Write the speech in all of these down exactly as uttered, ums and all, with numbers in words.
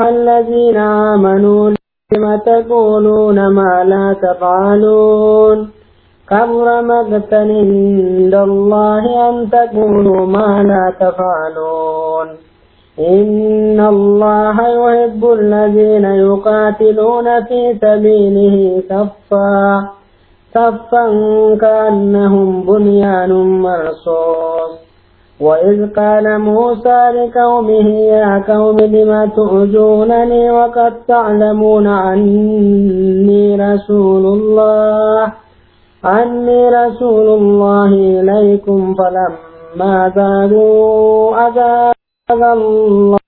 الذين آمنوا لم تقولون ما لا تفعلون كبر مقتا عند الله أن تقولوا ما لا تفعلون إن الله يحب الذين يقاتلون في سبيله صفا صفا كأنهم بنيان مرصوص وإذ قال موسى لقومه يا قوم لم تؤذونني وقد تعلمون أني رسول الله أني رسول الله إليكم فلما زاغوا أزاغ الله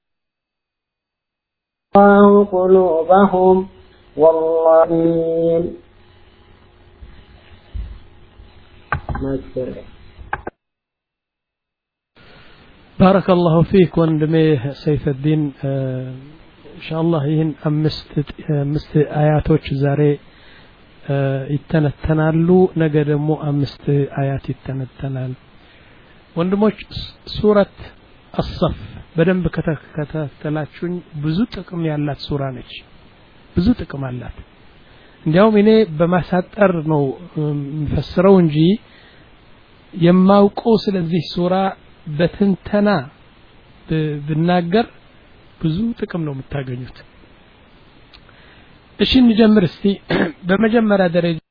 قلوبهم والله بارك الله فيك وندمي سيف الدين آه إن شاء الله يهن أمست أمست آياتوش زاري آه يتنتنالو نقدمو أمست آيات يتنتنال وندموش سورة الصف بدن بكتاتلاتشون بزو تقم يالات سورة نج بزو تقم يالات እንዲያውም እኔ በማሳጠር ነው መፈስረው እንጂ የማውቀው ስለዚህ ሱራ በትንተና ብናገር ብዙ ጥቅም ነው የምታገኙት እሺ እንጀምር እስቲ በመጀመሪያ ደረጃ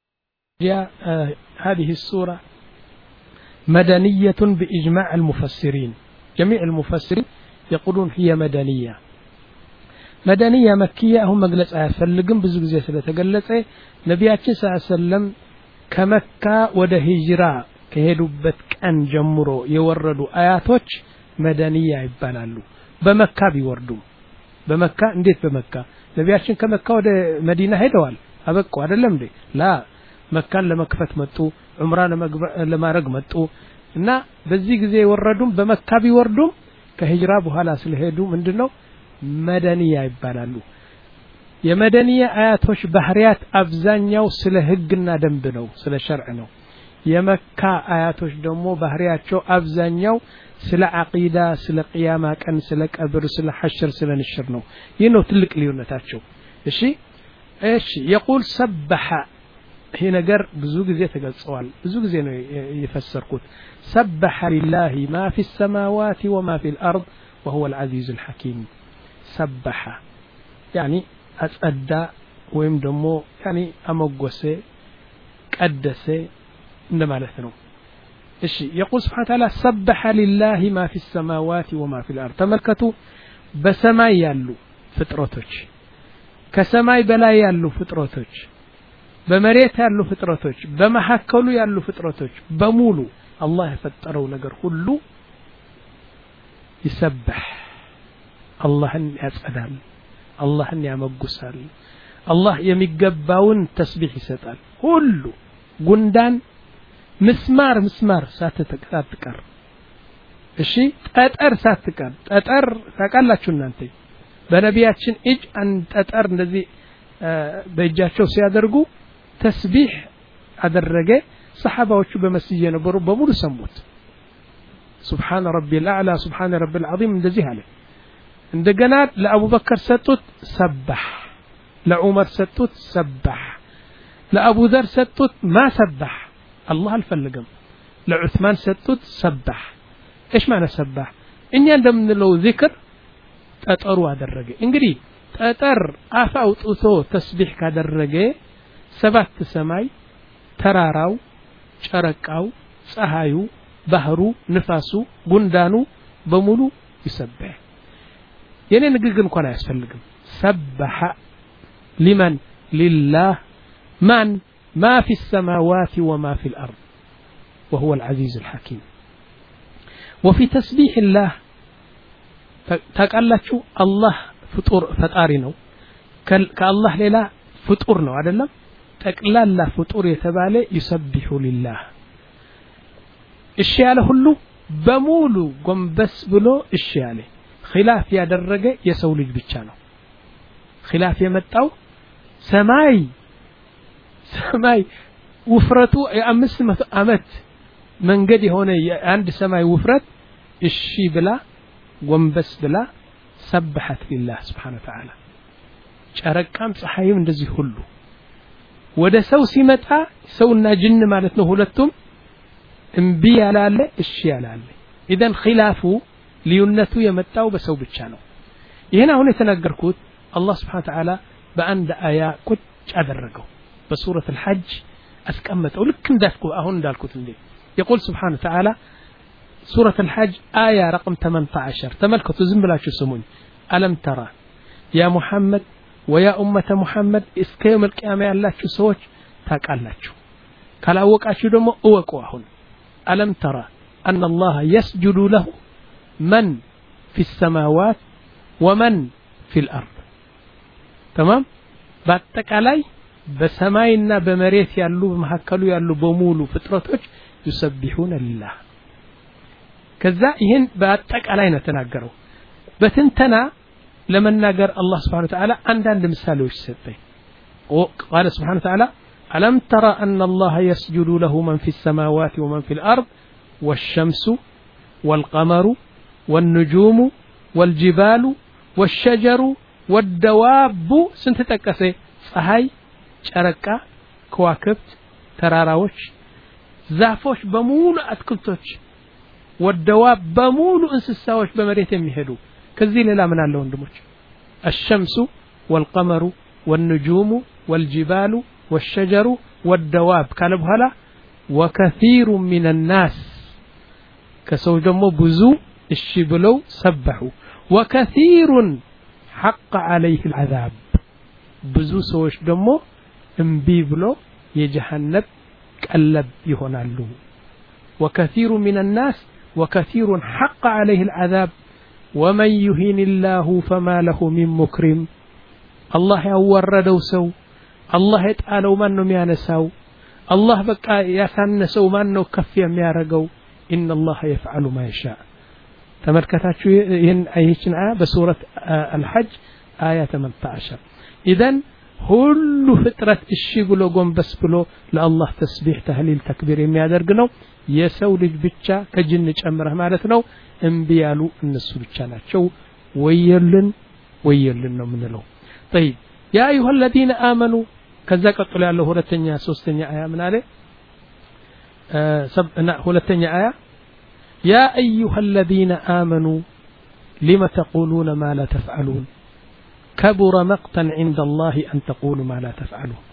هذه السورة مدنية بإجماع المفسرين جميع المفسرين يقولون هي مدنية مدنية مكية هم مجلس آيات فلقم بزو زي ስለተገለጸ ነብያችን ሰለላሁ ዐለይሂ ወሰለም ከመካ ወደ ሂጅራ ከሄዱበት ቀን ጀምሮ የወረዱ አያቶች መደንያ ይባላሉ በመካ ቢወርዱ በመካ እንዴት በመካ ነብያችን ከመካ ወደ መዲና ሄደዋል አበቁ አይደለም እንዴ ላ መካን ለመክፈት መጡ ዑምራ ለማድረግ መጡ እና በዚህ ጊዜ የወረዱም በመካ ቢወርዱም ከሂጅራ በኋላ ስለሄዱ ምንድነው መደንያ ይባላሉ የመደንያ አያቶች ባህሪያት አብዛኛው ስለ ህግና ደንብ ነው ስለ ሸርዕ ነው የመካ አያቶች ደግሞ ባህሪያቸው አብዛኛው ስለ አቂዳ ስለ ቂያማ ቀን ስለ ቀብር ስለ ሐሽር ስለ ንሽር ነው ይህ ነው ትልቅ ልዩነታቸው እሺ እሺ يقول سبح ይሄ ነገር ብዙ ጊዜ ተገልጿል ብዙ ጊዜ ነው የፈሰርኩት سبح لله ما في السماوات وما في الأرض وهو العزيز الحكيم سبح يعني أصدى ወይም ደግሞ يعني አመጎሰ ቀደሰ እንደማለት ነው እሺ يقول سبحانه وتعالى سبح لله ما في السماوات وما في الأرض ተመልከቱ በሰማይ ያሉ ፍጥረቶች ከሰማይ በላይ ያሉ ፍጥረቶች በመሬት ያሉ ፍጥረቶች በመሐከሉ ያሉ ፍጥረቶች በሙሉ አላህ የፈጠረው ነገር ሁሉ ይሰብህ አላህን ያጸዳል አላህን ያመጉሳል አላህ የሚገባውን ተስቢህ ይሰጣል ሁሉ ጉንዳን ምስማር ምስማር ሳትተቀጣጥቀር እሺ ጠጠር ሳትቀር ጠጠር ታቃላችሁ እናንተ በነቢያችን እጅ አንድ ጠጠር እንደዚህ በእጃቸው ሲያደርጉ ተስቢህ አደረገ ሰሃባዎቹ በመስጂድ የነበሩ በሙሉ ሰሙት سبحان ربي الأعلى سبحان ربي العظيم እንደዚህ አለ እንደገና ለአቡበከር ሰጡት ሰባህ ለዑመር ሰጡት ሰባህ ለአቡ ዘር ሰጡት ማ ሰባህ الله አልፈልገም ለዑስማን ሰጡት ሰባህ ايش معنى ሰባህ እኛ እንደምንለው ዚክር ጠጠሩ አደረገ እንግዲህ ጠጠር አፍ አውጥቶ ተስቢህ ካደረገ ሰባት ሰማይ ተራራው ጨረቃው ፀሐዩ ባህሩ ንፋሱ ጉንዳኑ በሙሉ ይሰበህ የኔ ንግግር እንኳን አያስፈልግም ሰበሐ لمن لله من ما في السماوات وما في الأرض وهو العزيز الحكيم وفي تسبيح الله ታቃላችሁ አላህ ፍጡር ፈጣሪ ነው ከአላህ ሌላ ፍጡር ነው አይደለም ጠቅላላ ፍጡር የተባለ ይሰብሑ ሊላህ እሺ ያለ ሁሉ በሙሉ ጎንበስ ብሎ እሺ ያለ ኺላፍ ያደረገ የሰው ልጅ ብቻ ነው ኺላፍ የመጣው ሰማይ ሰማይ ውፍረቱ የአምስት መቶ ዓመት መንገድ የሆነ የአንድ ሰማይ ውፍረት እሺ ብላ ጎንበስ ብላ سبحت لله سبحانه وتعالى ጨረቃም ፀሐይም እንደዚህ ሁሉ ወደ ሰው ሲመጣ ሰውና ጅን ማለት ነው ሁለቱም እምቢ ያላለ እሺ ያላለ ኢደን ኺላፉ ልዩነቱ የመጣው በሰው ብቻ ነው ይሄን አሁን የተናገርኩት አላህ Subhanahu Wa Ta'ala በአንድ አያ ቁጭ አደረገው በሱረት الحج አስቀመጠው ልክ እንዳልኩ አሁን እንዳልኩት እንዴ يقول سبحانه وتعالى سورة الحج آية رقم ثمانية عشر تملكتوا زم بلاችሁ ስሙኝ ألم ترى يا محمد ويا أمة محمد እስከ يوم القيامة ያላችሁ ሰዎች ታቃላችሁ ካላወቃችሁ ደግሞ እወቁ አሁን ألم ترى أن الله يسجد له من في السماوات ومن في الأرض تمام በአጠቃላይ በሰማይና በመሬት ያሉ በመሐከሉ ያሉ በሙሉ ፍጥረቶች يسبحون لله ከዛ ይሄን በአጠቃላይ ነው ተናገረው በትንተና ለመናገር አላህ Subhanahu Wa Ta'ala አንዳንድ ምሳሌዎች ሰጠኝ قال سبحانه وتعالى ألم ترى أن الله يسجد له من في السماوات ومن في الأرض والشمس والقمر والنجوم والجبال والشجر والدواب سنت تጠቀሰ ፀሐይ ጨረቃ ከዋክብት ተራራዎች ዛፎች በሙሉ አትክልቶች والدواب በሙሉ እንስሳዎች በመሬት የሚሄዱ ከዚህ ሌላ ምን አለ ወንድሞች الشمس والقمر والنجوم والجبال والشجر والدواب ካለ በኋላ وكثير من الناس ከሰው ደግሞ ብዙ እሺ ብለው ሰበሑ وكثير حق عليه العذاب ብዙ ሰዎች ደግሞ እምቢ ብለው የጀሃነም ቀለብ ይሆናሉ وكثير من الناس وكثير حق عليه العذاب ومن يهين الله فما له من مكرم الله ያወረደው ሰው الله የጣለው ማን ነው የሚያነሳው الله በቃ ያሳነሰው ማን ነው ከፍ የሚያረጋው إن الله يفعل ما يشاء ተመልከታችሁ ይሄን አይችን አያ በሱረት الحج آية ثمانية عشر إذن ሁሉ ፍጥረት እሺ ብሎ ጎንበስ ብሎ ለአላህ ተስቢህ ተህሊል ተክቢር የሚያደርግ ነው የሰው ልጅ ብቻ ከጅን ጨምረህ ማለት ነው እምቢ ያሉ እነሱ ብቻ ናቸው ወየልን ወየልን ነው ምንለው طيب يا ايها الذين امنوا ከዛ ቀጥሎ ያለው ሁለተኛ ሶስተኛ አያ ምን አለ ሰብና ሁለተኛ አያ يا ايها الذين امنوا لما تقولون ما لا تفعلون كبر مقتا عند الله أن تقولوا ما لا تفعلون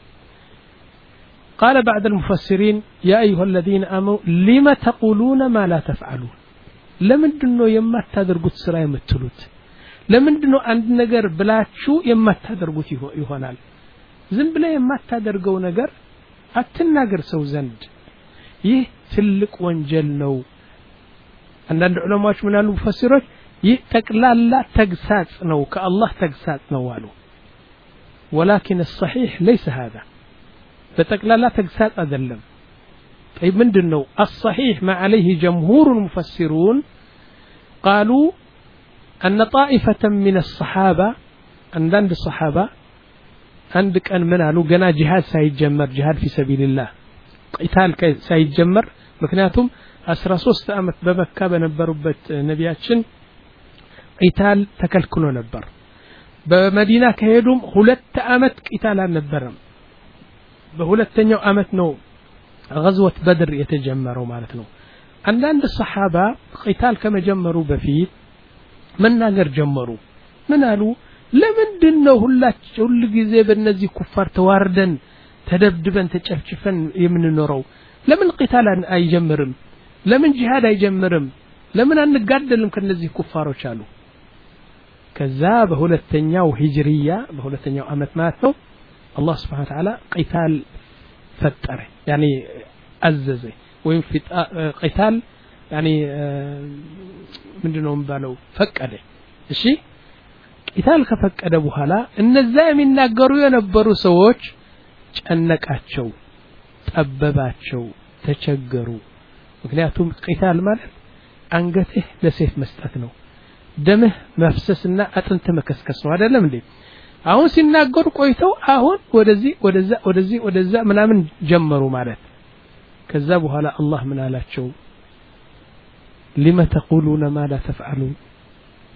قال بعد المفسرين يا أيها الذين آمنوا لما تقولون ما لا تفعلون لمن دنو يما تدرقوا السراء يمتلوت لمن دنو عند نجر بلاتشو يما تدرقوا يهونال زن بلا يما تدرقوا نجر أتناجر سو زند يه تلك وانجل نو عندنا علماء من المفسرين يتقلال تجساس نو كالله تجساس نوالو ولكن الصحيح ليس هذا فتقلال تجساس أدلم طيب من دنو الصحيح ما عليه جمهور المفسرون قالوا أن طائفة من الصحابة عند الصحابة عندك أن منالو جنا جهاد سيجمر جهاد في سبيل الله قتال سيجمر مكناتهم أسرى صوص أمت بمكة بنبربت نبياتشن قتال تكلكلوا نبر بمدينة كهيدهم هلت أمت قتال نبرم بهلتنيو أمت نو غزوة بدر يتجمروا مالتنا عند الصحابة قتال كما جمروا بفيد من ناقر جمروا من قالوا لمن دنو هلات هل جزي بالنزي كفار تواردن تدبدبن تشفشفن يمن نورو لمن قتال أي جمرم لمن جهاد أي جمرم لمن أن نقدلهم كالنزي كفار وشالوا كذا بهولتنياو هجرية بهولتنياو أمت ماتو الله سبحانه وتعالى قتال فتره يعني أززه وين في قتال يعني من دونهم بالو فكده እሺ قتال ከፈቀደ በኋላ እነዛ የሚናገሩ የነበሩ ሰዎች ጨነቃቸው ጠበባቸው ተቸገሩ ምክንያቱም قتال ማለት አንገትህ ለሰይፍ መስጠት ነው ደምህ መፍሰስና አጥንት መከስከስ ነው አይደለም እንዴ አሁን ሲናገሩ ቆይተው አሁን ወደዚህ ወደዛ ወደዚህ ወደዛ ምናምን ጀመሩ ማለት ከዛ በኋላ አላህ ምን አላቸው لما تقولون ما لا تفعلون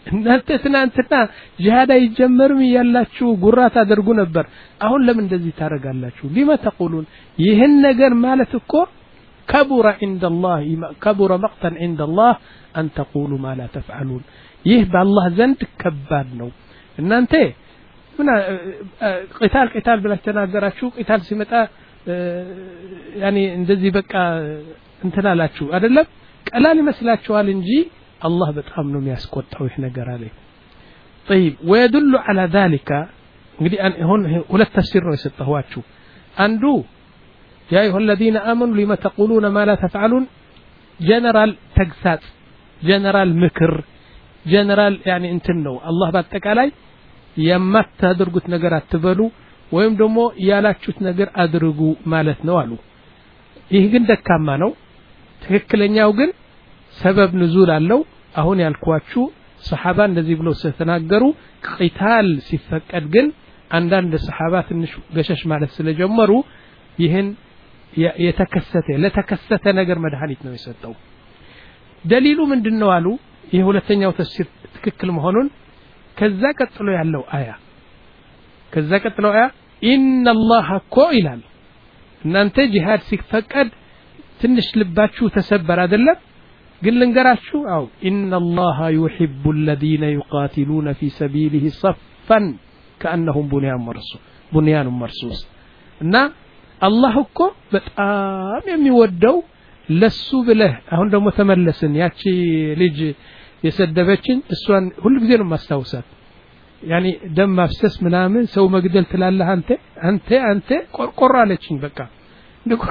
እናንተ ትናንትና ጂሃድ አይጀመርም ያላችሁ ጉራ ታደርጉ ነበር አሁን ለምን እንደዚህ ታረጋላችሁ لما تقولون ይሄን ነገር ማለት እኮ كبر عند الله كبر مقتا عند الله أن تقولوا ما لا تفعلون ይህ በአላህ ዘንድ ከባድ ነው እናንተ ምን ቂታል ቂታል ብላችሁ ተናገራችሁ ቂታል ሲመጣ ያኒ እንደዚህ በቃ እንትላላችሁ አይደለም ቀላል ይመስላችኋል እንጂ الله በጣም ነው የሚያስቆጣው ይሄ ነገር አለ طيب ويدل على ذلك እንግዲህ አሁን ሁለት ተፍሲር ነው የሰጠኋችሁ አንዱ يا ايها الذين امنوا لما تقولون ما لا تفعلون جنرال تغساጽ جنرال ምክር جنرال يعني እንትን ነው الله በአጠቃላይ የማታደርጉት ነገር አትበሉ ወይም ደግሞ ያላችሁት ነገር አድርጉ ማለት ነው አሉ ይህ ግን ደካማ ነው ትክክለኛው ግን ሰበብ ንዙል አለው አሁን ያልኳችሁ ሰሃባ እንደዚህ ብለው ተናገሩ ቂታል ሲፈቀድ ግን አንዳንድ ሰሃባ ትንሽ ገሸሽ ማለት ስለጀመሩ ይህን የተከሰተ ለተከሰተ ነገር መድኃኒት ነው የሰጠው ደሊሉ ምንድነው አሉ ይህ ሁለተኛው ተፍሲር ትክክል መሆኑን ከዛ ቀጥሎ ያለው አያ ከዛ ቀጥሎ አያ ኢነላህ እኮ ይላል እናንተ ጂሃድ ሲፈቀድ ትንሽ ልባችሁ ተሰበር አይደለም ግን ልንገራችሁ አው ኢነላህ يحب الذين يقاتلون في سبيله صفا كأنهم بنيان مرصوص بنيان مرصوص እና አላህ እኮ በጣም የሚወደው ለሱ ብለህ አሁን ደግሞ ተመለስን ያቺ ልጅ የሰደበችን እሷን ሁሉ ጊዜ ነው ማስተዋወሳት ያኒ ደም ማፍሰስ ምናምን ሰው መግደል ትላለህ አንተ አንተ አንተ ቆርቆራ አለችኝ በቃ እንደቆ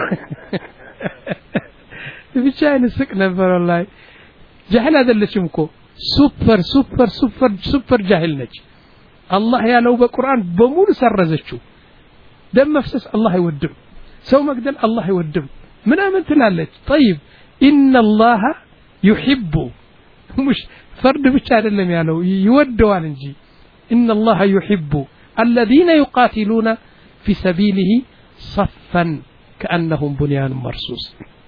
ብቻ እንስቅ ነበር والله ጃህል አይደለችም እኮ ሱፐር ሱፐር ሱፐር ሱፐር ጃህል ነች አላህ ያለው በቁርአን በሙሉ ሰረዘችው ደም መፍሰስ አላህ አይወድም ሰው መግደል አላህ አይወድም ምናምን ትላለች طيب ان الله يحب مش فرد ብቻ አይደለም ያለው ይወደዋል እንጂ ان الله يحب الذين يقاتلون في سبيله صفا كأنهم بنيان مرصوص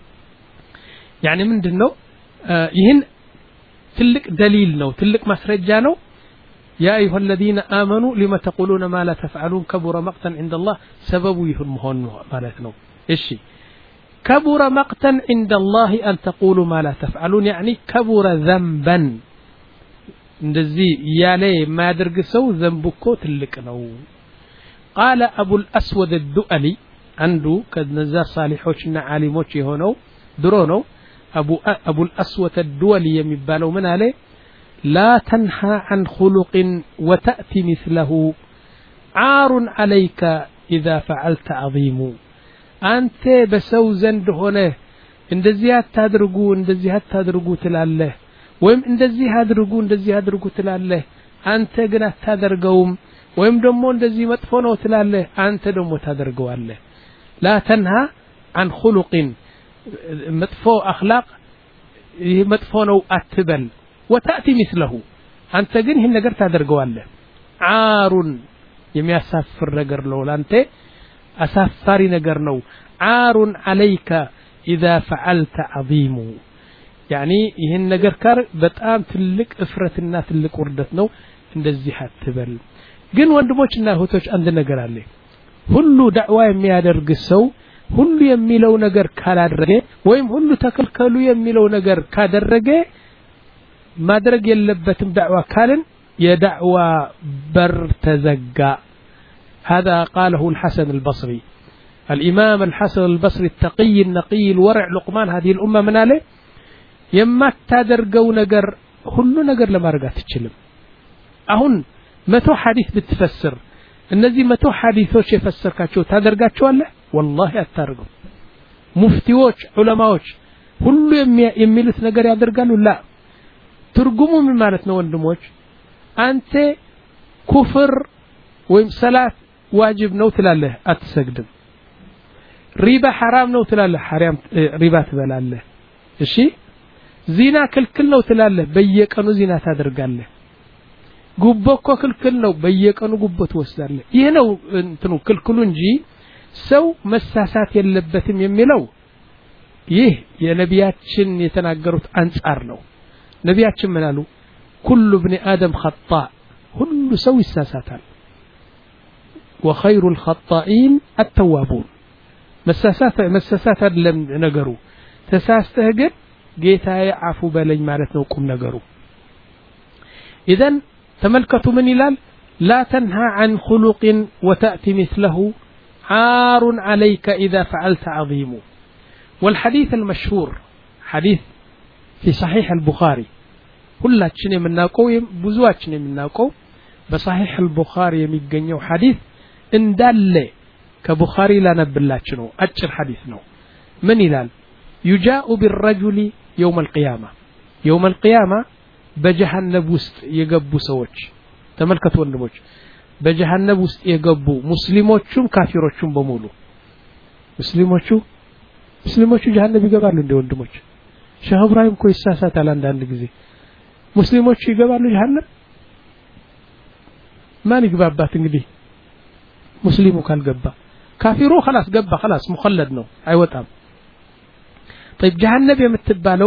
يعني ምንድነው ይሄን ትልቅ دليل ነው ትልቅ ማስረጃ ነው يا ايها الذين امنوا لما تقولون ما لا تفعلون كبر مقتا عند الله سبب يهم هون ማለት ነው እሺ كبر مقتا عند الله ان تقولوا ما لا تفعلون يعني كبر ذنبا እንደዚህ ያለ ማድርግ ሰው ዘንብኮ ትልቅ ነው قال ابو الاسود الدؤلي አንዱ ከነዛ ሳሊሖችና ዓሊሞች የሆነው ድሮ ነው ابو ابو الاسود الدؤلي የሚባለው ምን አለ لا تنهى عن خلق وتأتي مثله عار عليك إذا فعلت عظيم أنت بسو زند هنا እንደዚህ አታድርጉ እንደዚህ አታድርጉ ትላለህ ወይም እንደዚህ አድርጉ እንደዚህ አድርጉ ትላለህ አንተ ግን አታደርገውም ወይም ደግሞ እንደዚህ መጥፎ ነው ትላለህ አንተ ደግሞ ታደርገዋለህ لا تنهى عن خلق መጥፎ اخلاق ይሄ መጥፎ ነው አትበል وتأتي مثله أنت جن هن نجر تدرجواله عار يميسافر نجر لو أنت أسافري نجر نو عار عليك إذا فعلت عظيم يعني هن نجر كار بتأم تلك إفرة الناس تلك وردت نو عند الزحات تبل جن وندموش إنه توش عند نجر عليه هلو دعوة يميادر قصو هلو يميلو نجر كالرجة ويم هلو تكلكلو يميلو نجر كادرجة ማድረግ የለበትም ዳዕዋ ካልን የዳዕዋ በር ተዘጋ هذا قاله الحسن البصري الإمام الحسن البصري التقي النقي الورع لقمان هذه الأمة من عليه يما تدرجو نجر كل نجر لما رجعت تشلم أهون متو حديث بتفسر النزي متو حديثوش يفسر كاتشو تدرجات شو الله والله أترجم مفتيوش علماوش كل يميلس نجر يدرجالو لا ትርጉሙ ምን ማለት ነው ወንድሞች አንተ ኩፍር ወይም ሰላት ዋጅብ ነው ትላለህ አትሰግድም ሪባ حرام ነው ትላለህ حرام ሪባ ትበላለህ እሺ ዚና ክልክል ነው ትላለህ በየቀኑ ዚና ታደርጋለህ ጉቦ እኮ ክልክል ነው በየቀኑ ጉቦ ትወስዳለህ ይሄ ነው እንትኑ ክልክሉ እንጂ ሰው መሳሳት የለበትም የሚለው ይህ የነቢያችን የተናገሩት አንጻር ነው ነቢያችን ምን አሉ كل ابن آدم خطاء كل سوي الساساتان وخير الخطائين التوابون مساسات مساسات لم نجروا تساستهجر جيتاي عفو بلي معناتنا قم نجروا إذن تملكتوا من إلال لا تنهى عن خلق وتأتي مثله عار عليك إذا فعلت عظيم والحديث المشهور حديث في صحيح البخاري كلاتشني مناقو بزواتشني مناقو بصحيح البخاري يميغنيو حديث اندال كبخاري لا نبلاتشنو أجر حديث نو من إلال يجاء بالرجل يوم القيامة يوم القيامة بجهنم وسط يقبو سوچ تملكت ወንድሞች በጀሃነም ውስጥ የገቡ ሙስሊሞቹም ካፊሮቹም በሙሉ ሙስሊሞቹ ሙስሊሞቹ ጀሃነም ይገባሉ እንደ ወንድሞች ሼህ ኢብራሂም ኮ ይሳሳታል አንዳንድ ጊዜ ሙስሊሞቹ ይገባሉ ጀሃነም ማን ይገባባት እንግዲህ ሙስሊሙ ካልገባ ካፊሩ خلاص ገባ خلاص مخلد ነው አይወጣም طيب ጀሃነም የምትባለው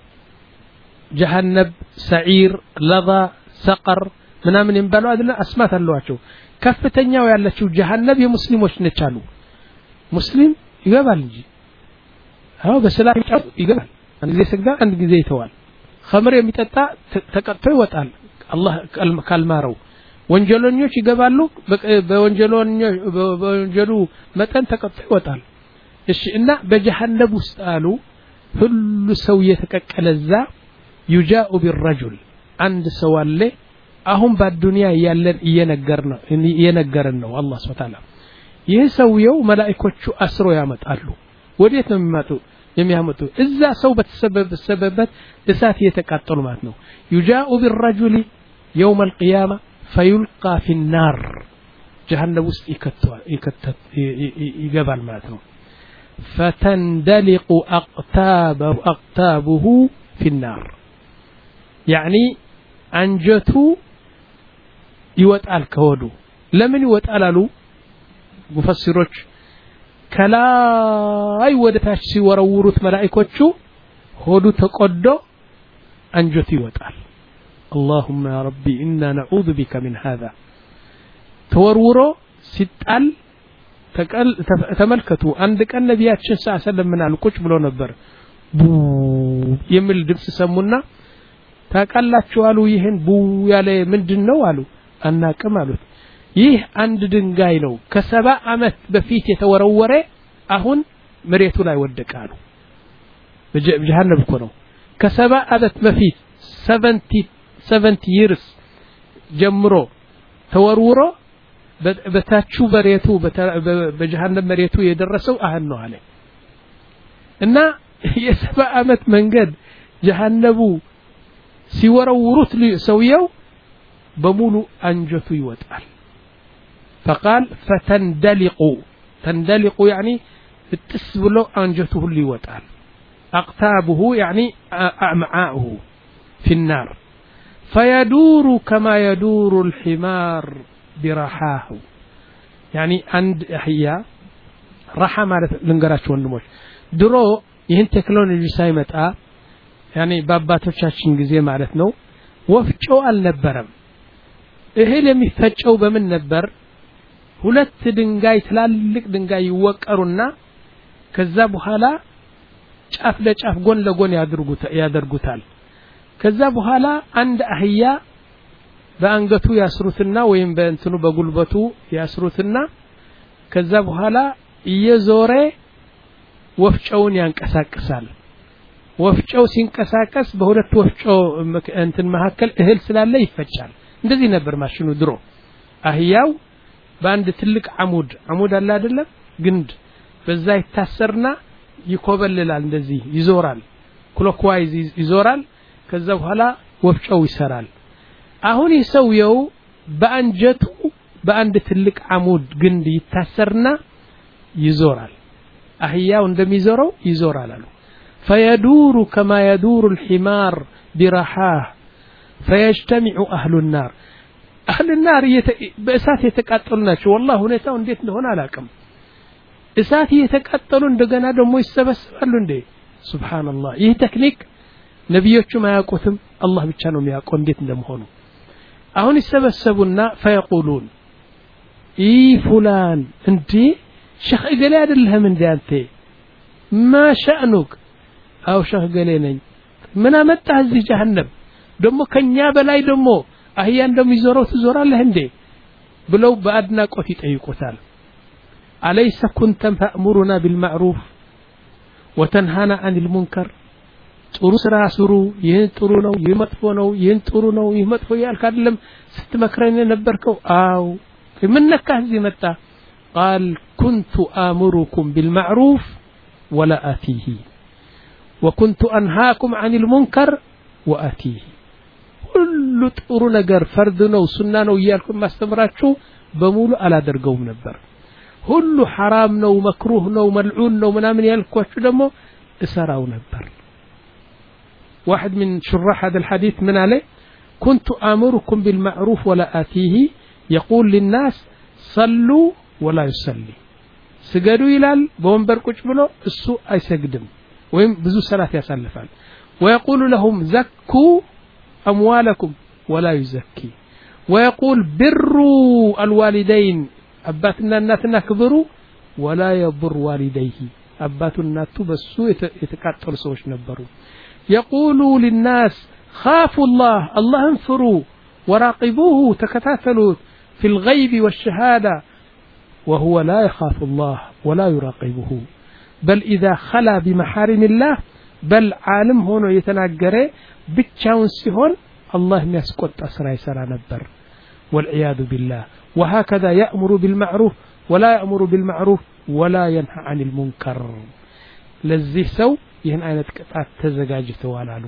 ጀሃነም ሰዒር ለዛ ሰቀር ምናምን የሚባለው አይደለ አስማት አለዋቸው ከፍተኛው ያለችው ጀሃነም የሙስሊሞች ነች አሉ ሙስሊም ይገባል እንጂ አው በሰላም ይገባል አንድ ጊዜ ሰግዳ አንድ ጊዜ ይተዋል ኸምር የሚጠጣ ተቀጥቶ ይወጣል አላህ ካልማረው ወንጀለኞች ይገባሉ በወንጀለኞች በወንጀሉ መጠን ተቀጥቶ ይወጣል እሺ እና በጀሃነም ውስጥ አሉ ሁሉ ሰው የተቀቀለዛ يجاء بالرجل عند سوال አሁን በዱንያ ያለን እየነገርና እየነገረን ነው አላህ Subhanahu Wa Ta'ala ይህ ሰውየው መላእክቶቹ አስሮ ያመጣሉ ወዴት ነው የሚመጡ የሚያመጡ እዛ ሰው በተሰበበበት እሳት እየተቃጠሉ ማለት ነው يجاء بالرجل يوم القيامة فيلقى في النار جهنم ውስጥ ይከተዋል ይከተት ይገባል ማለት ነው فتندلق أقتابه أقتابه في النار يعني አንጀቱ ይወጣል ከወዱ ለምን ይወጣል አሉ ሙፈሲሮች ከላይ ወደታች ሲወረውሩት መላእክቶቹ ሆዱ ተቆዶ አንጀቱ ይወጣል اللهم يا ربي إنا نعوذ بك من هذا ተወርውሮ ሲጣል ተቀል ተመልከቱ አንድ ቀን ነብያችን ሰለላሁ ዐለይሂ ወሰለም ምን አሉ ቁጭ ብሎ ነበር ቡ የሚል ድምጽ ሰሙና ታቃላችሁ አሉ ይሄን ቡ ያለ ምንድነው አሉ አናቀም አሉት ይህ አንድ ድንጋይ ነው ከሰባ አመት በፊት የተወረወረ አሁን መሬቱ ላይ ወደቀ አሉ በጀሃነም እኮ ነው ከሰባ አመት በፊት ሰቨንቲ ሰቨንቲ years ጀምሮ ተወርውሮ በታቹ መሬቱ በጀሃነም መሬቱ የደረሰው አሁን ነው አለ እና የሰባ አመት መንገድ ጀሃነሙ ሲወረውሩት ሰውየው በሙሉ አንጀቱ ይወጣል فقال فتندلق تندلق يعني بتسبلو አንጀቱ ሁሉ ይወጣል اقتابه يعني امعاؤه في النار فيدور كما يدور الحمار برحاه يعني عند احيا رحى ማለት ልንገራችሁ ወንድሞች ድሮ ይህን ቴክኖሎጂ ሳይመጣ يعني በአባቶቻችን ጊዜ ማለት ነው ወፍጮ አልነበረም እህል የሚፈጨው በምን ነበር ሁለት ድንጋይ ትላልቅ ድንጋይ ይወቀሩና ከዛ በኋላ ጫፍ ለጫፍ ጎን ለጎን ያድርጉታል ያደርጉታል ከዛ በኋላ አንድ አህያ በአንገቱ ያስሩትና ወይም በእንትኑ በጉልበቱ ያስሩትና ከዛ በኋላ እየዞረ ወፍጮውን ያንቀሳቅሳል ወፍጮው ሲንቀሳቀስ በሁለት ወፍጮ እንትን መካከል እህል ስላለ ይፈጫል እንደዚህ ነበር ማሽኑ ድሮ አህያው በአንድ ትልቅ አሙድ አሙድ አለ አይደለም ግንድ በዛ ይታሰርና ይኮበልላል እንደዚህ ይዞራል ክሎክዋይዝ ይዞራል ከዛ በኋላ ወፍጮው ይሰራል አሁን ይሰውየው በአንጀቱ በአንድ ትልቅ አሙድ ግንድ ይታሰርና ይዞራል አህያው እንደሚዞረው ይዞራል አሉ فيدور كما يدور الحمار برحاه فيجتمع أهل النار أهل النار يت... بأسات يتقاتلون والله ሁኔታው እንዴት እንደሆነ አላቀም እሳት ይተቃጠሉ እንደገና ደግሞ ይሰበሰባሉ እንዴ ሱብሃንአላህ ይህ ቴክኒክ ነብዮቹ ማያውቁትም አላህ ብቻ ነው የሚያውቀው እንዴት እንደምሆኑ አሁን ይሰበሰቡና فيقولون ኢ ፉላን እንዴ ሸህ ገሌ አይደለህም እንዴ አንተ ما شأنك አው ሸህ ገሌ ነኝ ምን አመጣህ እዚህ ጀሃነም ደሞ ከኛ በላይ ደሞ አህያ እንደሚዞረው ትዞራለህ እንዴ ብለው በአድናቆት ይጠይቁታል أليس كنت تأمرنا بالمعروف وتنهانا عن المنكر ጥሩ ስራ ስሩ ይሄን ጥሩ ነው ይሄ መጥፎ ነው ይሄን ጥሩ ነው ይሄ መጥፎ ያልክ አይደለም ስትመክረኝ ነበርከው አው ምን ነካህ እዚህ መጣ قال كنت آمركم بالمعروف ولا آتيه وكنت أنهاكم عن المنكر وآتيه ሁሉ ጥሩ ነገር ፈርድ ነው ሱና ነው ይያልኩ ማስተምራችሁ በሙሉ አላደርገውም ነበር ሁሉ حرام ነው መክሩህ ነው መልዑን ነው ምናምን ያልኳችሁ ደግሞ እሰራው ነበር واحد من شراح هذا الحديث من عليه كنت آمركم بالمعروف ولا آتيه يقول للناس صلوا ولا يصلي سجدوا يلال بومبر كوش بلو السوء أي سجدم ويم بزو صلاة يسلفان ويقول لهم زكوا أموالكم ولا يزكي ويقول بروا الوالدين أباتنا الناتنا كبروا ولا يبر والديه أباتنا الناتو بسو يتكاتر سوش نبروا يقولوا للناس خافوا الله الله انفروا وراقبوه تكتاتلوا في الغيب والشهادة وهو لا يخاف الله ولا يراقبه بل إذا خلا بمحارم الله بل عالم هنا يتناقره بتشاون سيهون الله يسكت أسرى يسرى نبر والعياذ بالله وهكذا يأمر بالمعروف ولا يأمر بالمعروف ولا ينهى عن المنكر لذي سو ይህን አይነት ቅጣት ተዘጋጅተዋል አሉ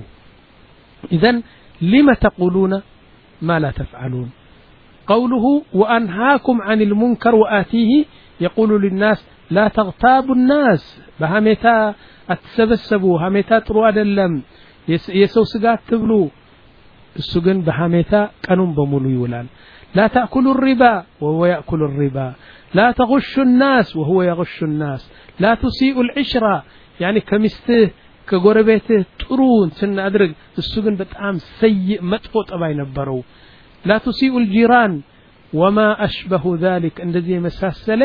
اذا لما تقولون ما لا تفعلون قوله وانهاكم عن المنكر واتيه يقول للناس لا تغتابوا الناس بهمتا اتسبسبوا همتا ጥሩ አይደለም የሰው ስጋት ትብሉ እሱ ግን በሃሜታ ቀኑን በሙሉ ይውላል لا تأكلوا الربا وهو يأكل الربا لا تغشوا الناس وهو يغش الناس لا تسيئوا العشرة يعني كمسته كغربته ጥሩን ስናድርግ እሱ ግን በጣም سيء መጥፎ ጠባይ ነበረው لا تسيئوا الجيران وما أشبه ذلك እንደዚህ መሳሰለ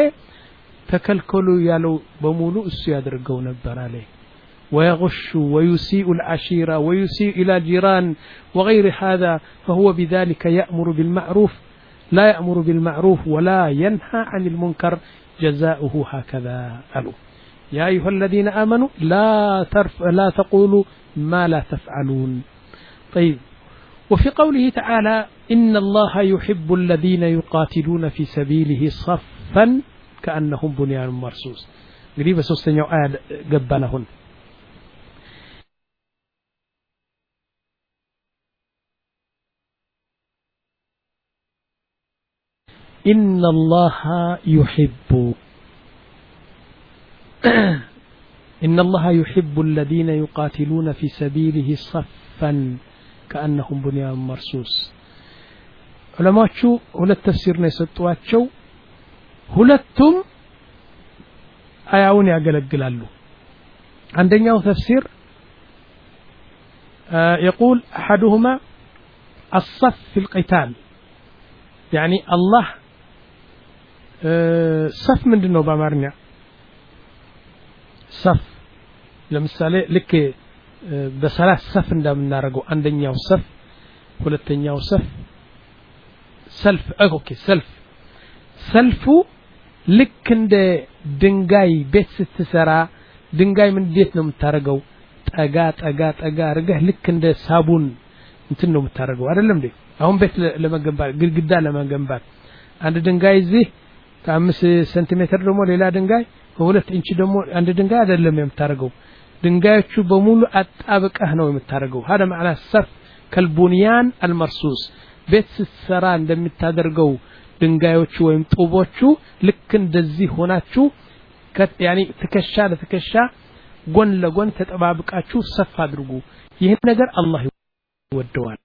ተከልከሉ ያለው በሙሉ እሱ ያደርገው ነበር አለ ويغش ويسيء العشيرة ويسيء إلى الجيران وغير هذا فهو بذلك يأمر بالمعروف لا يأمر بالمعروف ولا ينهى عن المنكر جزاؤه هكذا قالوا يا أيها الذين آمنوا لا ترف لا تقولوا ما لا تفعلون طيب وفي قوله تعالى إن الله يحب الذين يقاتلون في سبيله صفا كأنهم بنيان مرصوص قريبا سوستنيو آية قبلهن إن الله يحب إن الله يحب الذين يقاتلون في سبيله صفا كأنهم بنيان مرصوص علماء شو ሁለት ተፍሲር ነው የሰጧቸው ሁለቱም አያውን ያገለግላሉ አንደኛው ተፍሲር يقول أحدهما الصف في القتال يعني الله صف ምንድነው በአማርኛ صف ለምሳሌ ልክ በሰላት صف እንደምናረገው አንደኛው صف ሁለተኛው صف ሰልፍ ኦኬ ሰልፍ ሰልፉ ልክ እንደ ድንጋይ ቤት ስትሰራ ድንጋይ ምን እንዴት ነው የምታረገው ጠጋ ጠጋ ጠጋ አርገህ ልክ እንደ ሳቡን እንትን ነው የምታረገው አይደለም እንዴ አሁን ቤት ለመገንባት ግድግዳ ለመገንባት አንድ ድንጋይ እዚህ ከአምስት ሴንቲሜትር ደግሞ ሌላ ድንጋይ ከሁለት ኢንች ደግሞ አንድ ድንጋይ አይደለም የምታረገው ድንጋዮቹ በሙሉ አጣብቀህ ነው የምታረገው هذا معنى الصف كالبنيان المرصوص ቤት ስትሰራ እንደምታደርገው ድንጋዮቹ ወይም ጡቦቹ ልክ እንደዚህ ሆናችሁ ያኒ ተከሻ ለተከሻ ጎን ለጎን ተጠባብቃችሁ ሰፍ አድርጉ ይሄን ነገር አላህ ይወደዋል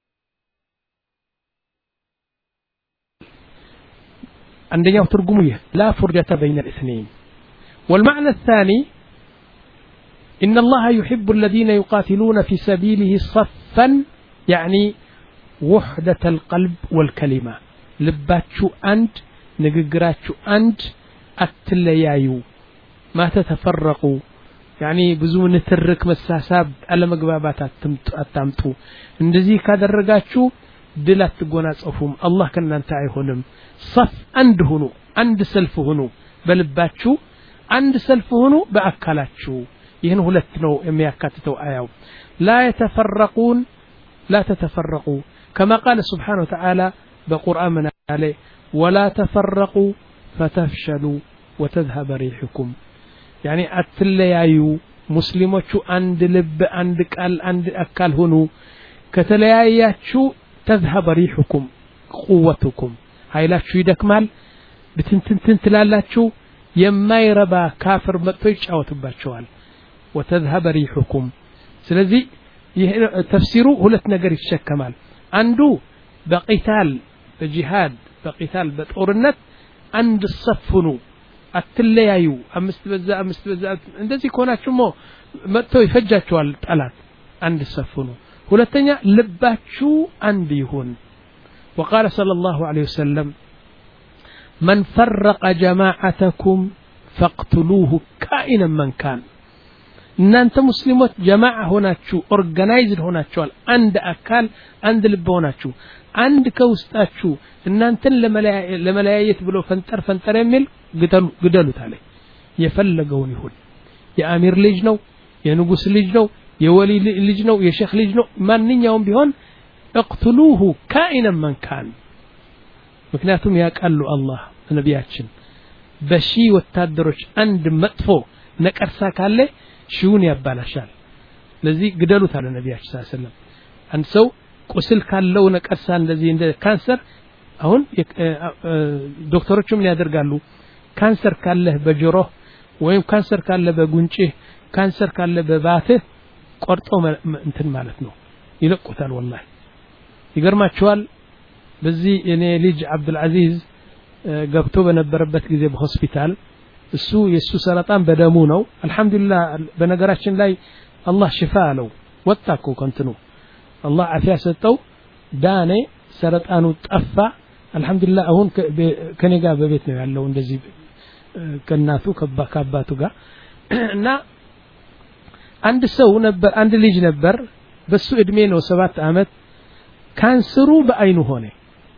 عندنا ترجمه لا فرجة بين الاثنين والمعنى الثاني إن الله يحب الذين يقاتلون في سبيله صفا يعني وحدة القلب والكلمة لباتشو أنت نققراتشو أنت أتليايو ما تتفرقوا يعني بزون ترك مساساب على مقبابات أتامتو اندزي كادر رقاتشو دلات تقونات أفهم الله كنا نتعيهنم صف عند هنو عند سلف هنو بلباتشو عند سلف هنو بأكالاتشو يهن هلتنو يمياكاتتو آيو لا يتفرقون لا تتفرقوا كما قال سبحانه وتعالى بقرآن من عليه ولا تفرقوا فتفشلوا وتذهب ريحكم يعني أتليايو مسلموشو عند لب عند قال عند أكال هنو كتلياياتشو تذهب ريحكم قوتكم هايلاتشو يدكمال بتنتنتن تلالاتشو يما يربا كافر مطو يጫወትባቸዋል وتذهب ريحكم ስለዚህ ተፍሲሩ ሁለት ነገር ይሸከማል አንዱ በቂታል በጂሃድ በቂታል በጦርነት አንድ ሰፍኑ አትለያዩ አምስት በዛ አምስት በዛ እንደዚህ ኮናችሁሞ መጥቶ ይፈጃቸዋል ጠላት አንድ ሰፍኑ ሁለተኛ ልባችሁ አንድ ይሁን وقال صلى الله عليه وسلم من فرق جماعتكم فاقتلوه كائنا من كان እናንተ ሙስሊሞች ጀማዓ ሆናችሁ ኦርጋናይዝድ ሆናችኋል አንድ አካል አንድ ልብ ሆናችሁ አንድ ከውስጣችሁ እናንተን ለመለያየት ብሎ ፈንጠር ፈንጠር የሚል ግደሉ ግደሉት አለ የፈለገውን ይሁን የአሚር ልጅ ነው የንጉስ ልጅ ነው የወሊ ልጅ ነው የሼክ ልጅ ነው ማንኛውም ቢሆን اقتلوه كائنا من كان ምክንያቱም ያቃሉ አላህ ነብያችን በሺ ወታደሮች አንድ መጥፎ ነቀርሳ ካለ ሺውን ያባላሻል ለዚህ ግደሉት አለ ነብያችን ሰለላሁ ዐለይሂ ወሰለም አንድ ሰው ቁስል ካለው ነቀርሳ እንደዚህ እንደ ካንሰር አሁን ዶክተሮቹ ምን ያደርጋሉ ካንሰር ካለ በጆሮ ወይም ካንሰር ካለ በጉንጭህ ካንሰር ካለ በባትህ ቆርጦ እንትን ማለት ነው ይለቁታል والله ይገርማቸዋል በዚህ እኔ ልጅ አብዱል አዚዝ ገብቶ በነበረበት ጊዜ በሆስፒታል እሱ የሱ ሰረጣን በደሙ ነው አልহামዱሊላህ በነገራችን ላይ አላህ ሽፋ አለው ወጣኩ ከንትኑ አላህ አፊያ ሰጠው ዳኔ ሰረጣኑ ጠፋ አልহামዱሊላህ አሁን ከኔ ጋር በቤት ነው ያለው እንደዚህ ከናቱ ከአባቱ ጋር እና አንድ ሰው ነበር አንድ ልጅ ነበር በሱ እድሜ ነው ሰባት አመት ካንሰሩ በአይኑ ሆነ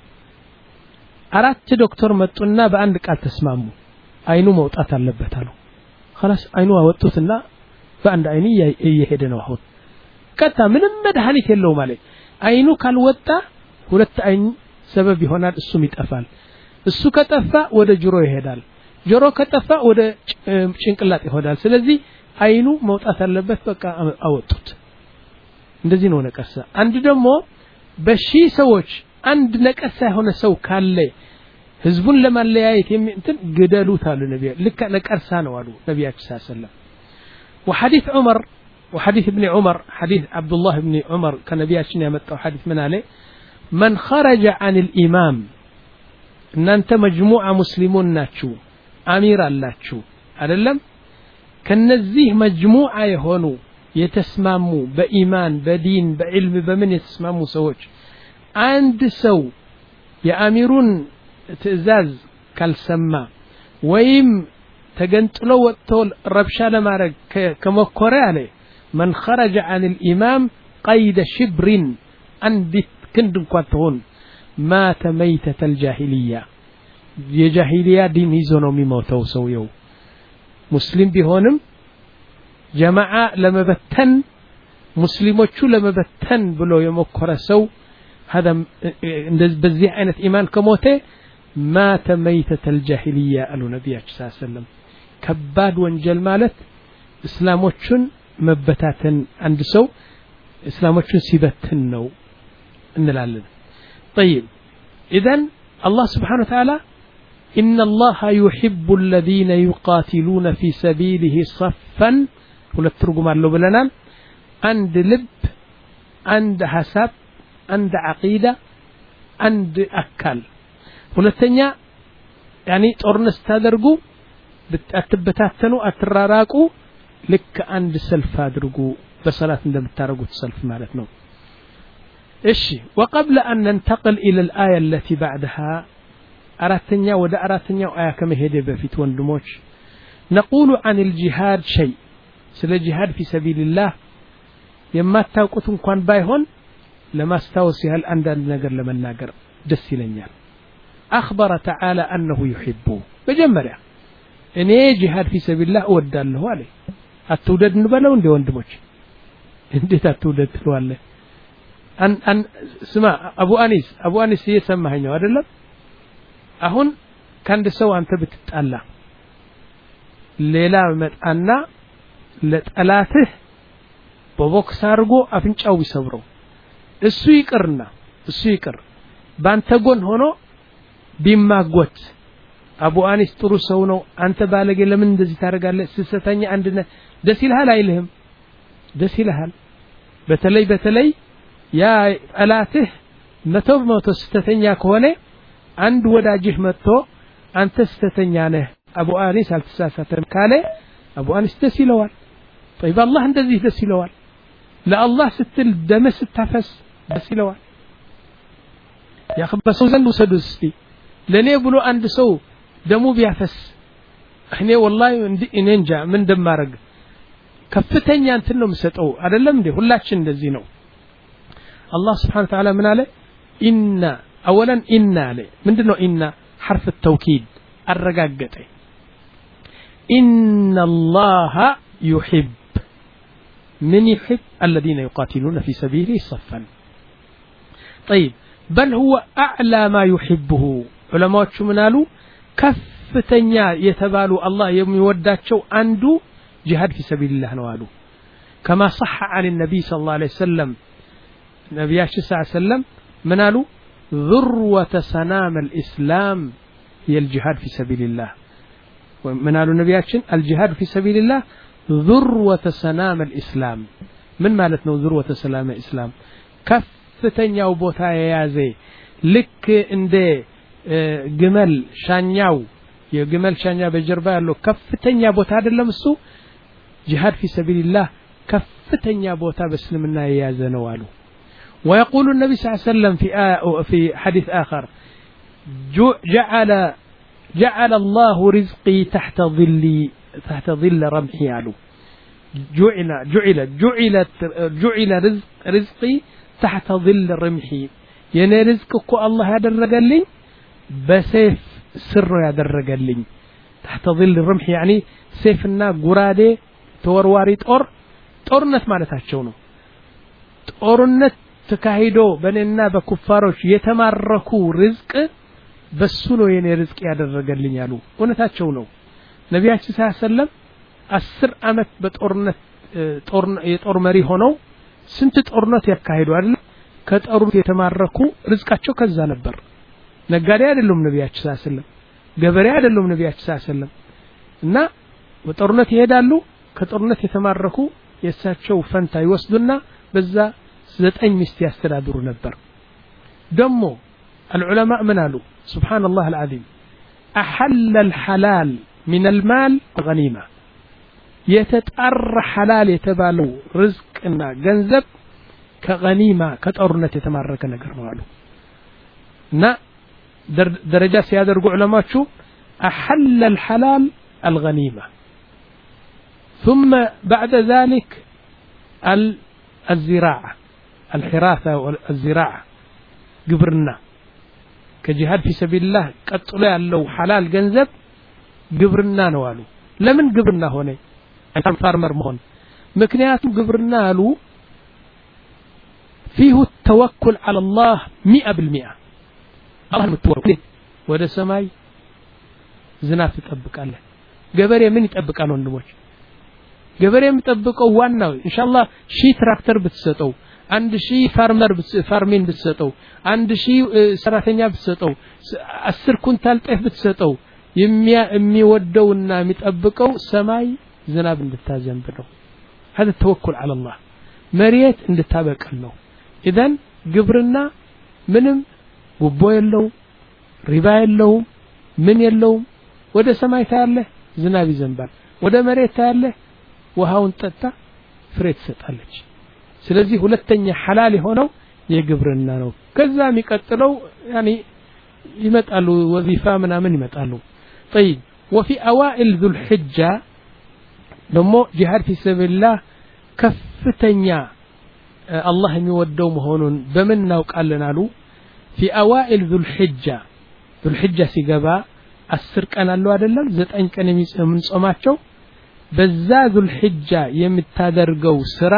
አራት ዶክተር መጡና በአንድ ቃል ተስማሙ አይኑ መውጣት አለበት አሉ خلاص አይኑ አወጡትና በአንድ አይኒ እየሄደ ነው አሁን ከታ ምንም መድኃኒት የለው ማለት አይኑ ካልወጣ ሁለት አይን ሰበብ ይሆናል እሱም ይጠፋል እሱ ከጠፋ ወደ ጆሮ ይሄዳል ጆሮ ከጠፋ ወደ ጭንቅላት ይሆናል ስለዚህ አይኑ መውጣት አለበት በቃ አወጡት እንደዚህ ነው ነቀርሳ አንድ ደግሞ በሺ ሰዎች አንድ ነቀርሳ የሆነ ሰው ካለ ህዝቡን ለማለያየት እንትን ግደሉት አሉ ነብዩ ልክ ነቀርሳ ነው አሉ ነብያችን ሰለላሁ ዐለይሂ ወሰለም وحديث عمر وحديث ابن عمر حديث عبد الله بن عمر كنبياتنا يمطው حديث من عليه من خرج عن الامام ان انت مجموعه مسلمون ናችሁ አሚር አላችሁ አይደለም ከነዚህ መጅሙዓ የሆኑ የተስማሙ በኢማን በዲን በዕልም በምን የተስማሙ ሰዎች አንድ ሰው የአሚሩን ትዕዛዝ ካልሰማ ወይም ተገንጥሎ ወጥቶ ረብሻ ለማድረግ ከመኮረ አለ من خرج عن الامام قيد شبر አንዲት ክንድ እንኳን ተሆን مات ميتة الجاهلية የጃሂሊያ ዲን ይዞ ነው የሚሞተው ሰውየው ሙስሊም ቢሆንም ጀማዓ ለመበተን ሙስሊሞቹ ለመበተን ብሎ የመኮረ ሰው هذا በዚህ አይነት ኢማን ከሞተ مات ميتة الجاهلية አሉ ነብያችን ሰለላሁ ዐለይሂ ወሰለም ከባድ ወንጀል ማለት እስላሞቹን መበታተን አንድ ሰው እስላሞቹን ሲበትን ነው እንላለን طيب اذا الله سبحانه وتعالى إن الله يحب الذين يقاتلون في سبيله صفا ሁለት ትርጉም አለው ብለናል አንድ ልብ አንድ ሐሳብ አንድ አቂዳ አንድ አካል ሁለተኛ يعني ጦርነት ታደርጉ አትበታተኑ አትራራቁ ልክ አንድ ሰልፍ አድርጉ በሰላት እንደምታረጉት ሰልፍ ማለት ነው እሺ وقبل أن ننتقل إلى الآية التي بعدها أراتنيا ودا أراتنيا آية كما هدي بفيت وندموش نقول عن الجهاد شيء سل الجهاد في سبيل الله يما تاوقتون كان بايهون لما استوسي هل أندان نجر لمن ناجر دس لنيال أخبر تعالى أنه يحبه بجمرة إن جهاد في سبيل الله أودى له عليه أتودد نبلا وندي وندموش إنت أتودد له عليه أن أن سمع أبو أنيس أبو أنيس يسمى هنا هذا أهون كان دسوا أنت بتتألى ليلا متأنا لتألاته بوكس أرجو أفنش أو يصبروا السويكرنا السويكر بانتقون هنا بما قوت أبو أنيس تروسونه أنت بالغ لمن دزي تارجع سستاني عندنا دسيلها لا يلهم دسيلها بتلي بتلي يا ألاته متوب موت ستتنيا كونه عند وداجه متو أنت ستتنيانه أبو أنيس هل تسافتن كاله أبو أنيس تسيلوال طيب الله عند ذي تسيلوال لا الله ستل دم ستفس تسيلوال يا أخي بس وزن وسدستي لني يقولوا عند سو دمو بيفس إحنا والله ننجا من دم مرق كفتني أنت لهم ستو هذا لم ده ولا شن دزينه الله سبحانه وتعالى من عليه إن أولا إن عليه من دونه إن حرف التوكيد الرقاقتي إن الله يحب من يحب الذين يقاتلون في سبيله صفا طيب بل هو أعلى ما يحبه علماء شو منالو كفتنيا يتبالو الله يمودات شو عنده جهاد في سبيل الله نوالو كما صح عن النبي صلى الله عليه وسلم نبي صلى الله عليه وسلم منالو ذروة سنام الإسلام هي الجهاد في سبيل الله ومنالو نبياتشن الجهاد في سبيل الله ذروة سنام الإسلام من مالتنا ذروة سنام الإسلام كفتن يو بوتا يازي لك اندي جمل شانياو يو جمل شانياو بجربا له كفتن يو بوتا دلم السو جهاد في سبيل الله كفتن يو بوتا بسلمنا يازي نوالو ويقول النبي صلى الله عليه وسلم في آه في حديث آخر جعل جعل الله رزقي تحت ظلي تحت ظل رمحي علو جعل جعل جعلت جعل رزق رزقي تحت ظل رمحي يعني رزقك الله هذا الرجل بسيف سر هذا الرجل تحت ظل الرمح يعني سيفنا قرادة تورواري طور طورنت معناتها ነው ጦርነት ተካሂዶ በእኔና በኩፋሮች የተማረኩ ርዝቅ በሱ ነው የኔ ርዝቅ ያደረገልኝ አሉ እውነታቸው ነው ነብያችን ሰለላሁ አስር አመት በጦርነት ጦርነት የጦር መሪ ሆነው ስንት ጦርነት ያካሂዱ አይደል ከጦሩ የተማረኩ ርዝቃቸው ከዛ ነበር ነጋዴ አይደሉም ነብያችን ሰለላሁ ገበሬ አይደሉም ነብያችን ሰለላሁ እና በጦርነት ይሄዳሉ ከጦርነት የተማረኩ የሳቸው ፈንታ ይወስዱና በዛ ዘጠኝ ሚስት ያስተዳድሩ ነበር ደሞ العلماء منالو سبحان الله العظيم أحل الحلال من المال غنيمة يتتأر حلال يتبالو رزقنا جنزب كغنيمة كتأرنة يتمارك نقرنوالو نا درجة سيادة رجوع علماء شو أحل الحلال الغنيمة ثم بعد ذلك الزراعة الحراثة والزراعة قبرنا كجهاد في سبيل الله قطلوا ያለው حلال ገንዘብ ግብርና ነው አሉ ለምን ግብርና ሆነ አንተ ፋርመር መሆን ምክንያቱም ግብርና አሉ فيه التوكل على الله مئة بالمئة الله متوكل ወደ ሰማይ ዝናብ ይጠብቃል ገበሬ ምን ይጠብቃል ወንድሞች ገበሬ የሚጠብቀው ዋናው ኢንሻአላህ ሺ ትራክተር ብትሰጠው አንድ ሺ ፋርመር ፋርሚን ብትሰጠው አንድ ሺ ሰራተኛ ብትሰጠው አስር ኩንታል ጤፍ ብትሰጠው የሚወደውና የሚጠብቀው ሰማይ ዝናብ እንድታዘንብ ነው هذا التوكل على الله መሬት እንድታበቅል ነው ኢذن ግብርና ምንም ጉቦ የለው ሪባ የለው ምን የለው ወደ ሰማይ ታያለ ዝናብ ይዘንባል ወደ መሬት ታያለ ውሃውን ጠጣ ፍሬ ትሰጣለች ስለዚህ ሁለተኛ ሐላል የሆነው የግብርና ነው ከዛ የሚቀጥለው يعني ይመጣሉ ወዚፋ ምናምን ይመጣሉ طيب وفي اوائل ذو الحجه ደሞ ጂሃድ في سبيل الله ከፍተኛ الله የሚወደው መሆኑን በምን እናውቃለን አሉ في اوائل ذو الحجه ذو الحجه ሲገባ አስር ቀን አለው አይደለም ዘጠኝ ቀን የምንጾማቸው በዛ ذو الحجه የምታደርገው ስራ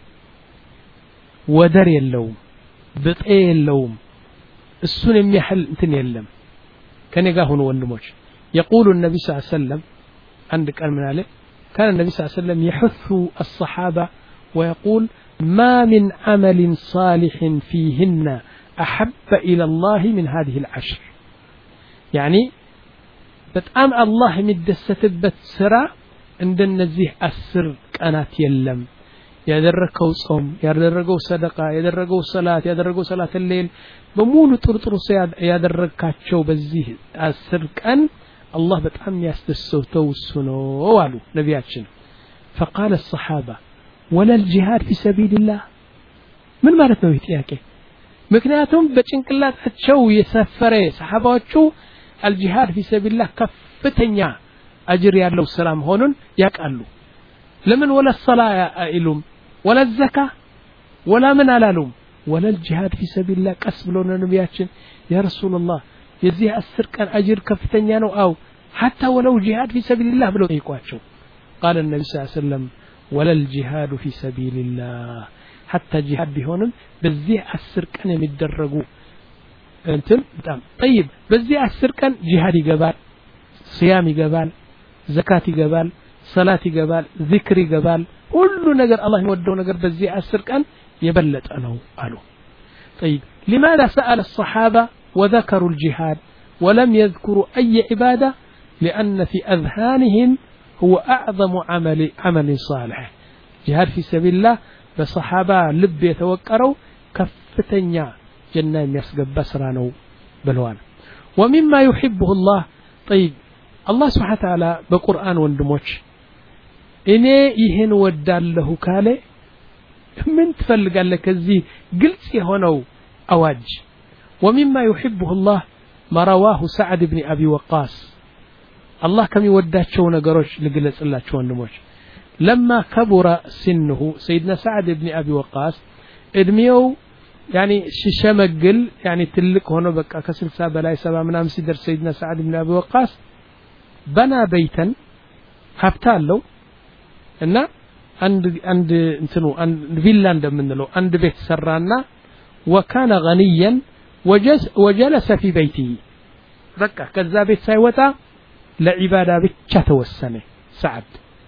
ወደር የለውም ብጤ የለውም እሱን የሚያህል እንትን የለም ከኔ ጋር ሆኖ ወንድሞች يقول النبي صلى الله عليه وسلم عند قال من عليه كان النبي صلى الله عليه وسلم يحث الصحابة ويقول ما من عمل صالح فيهن أحب إلى الله من هذه العشر يعني بتأم الله مدستبت سرا عند النزيه أسر كانت يلم ያደረከው ጾም ያደረገው ሰደቃ ያደረገው ሶላት ያደረገው ሶላት الليل በሙሉ ጥርጥሩ ያደረካቸው በዚህ አስር ቀን الله በጣም ያስተሰውተው እሱ ነው አሉ ነቢያችን فقال الصحابه ولا الجهاد في سبيل الله ምን ማለት ነው ይህ ጥያቄ ምክንያቱም በጭንቅላታቸው የሰፈረ ሰሃባዎቹ الجهاد في سبيل الله ከፍተኛ አጅር ያለው ስራ መሆኑን ያቃሉ لمن ولا الصلاه አይሉም ولا الزكاه ولا من علالهم ولا الجهاد في سبيل الله قسبلون نبياتين يا رسول الله የዚህ አስር ቀን አጅር ከፍተኛ ነው አው حتى ولو جهاد في سبيل الله ብለው ጠይቋቸው قال النبي صلى الله عليه وسلم ولا الجهاد في سبيل الله حتى جهاد ቢሆንም በዚህ አስር ቀን የሚደረጉ እንትን በጣም طيب በዚህ አስር ቀን ጂሃድ ይገባል ሲያም ይገባል ዘካት ይገባል ሰላት ይገባል ዚክር ይገባል ሁሉ ነገር አላህ የሚወደው ነገር በዚህ አስር ቀን የበለጠ ነው አሉ طيب لماذا سأل الصحابة وذكروا الجهاد ولم يذكروا أي عبادة لأن في أذهانهم هو أعظم عمل عمل صالح جهاد في سبيل الله بصحابة لب يتوكروا كفتنيا جنة يسقب بسرانو بلوان ومما يحبه الله طيب الله سبحانه وتعالى بقرآن وندموش እኔ ይሄን ወዳለሁ ካለ ምን ትፈልጋለህ ከዚህ ግልጽ የሆነው አዋጅ ومما يحبه الله ما رواه سعد بن ابي وقاص الله كم يوداቸው ነገሮች ልግለጽላችሁ ወንድሞች لما كبر سنه سيدنا سعد بن ابي وقاص እድሜው يعني ششمجل يعني ትልቅ ሆኖ በቃ ከ60 በላይ ሰባ ምናምን ሲደርስ سيدنا سعد بن ابي وقاص بنى بيتا ሀብታለው እና አንድ አንድ እንትኑ አንድ ቪላ እንደምንለው አንድ ቤት ሰራና وكان غنيا وجلس في بيته በቃ ከዛ ቤት ሳይወጣ ለዒባዳ ብቻ ተወሰነ سعد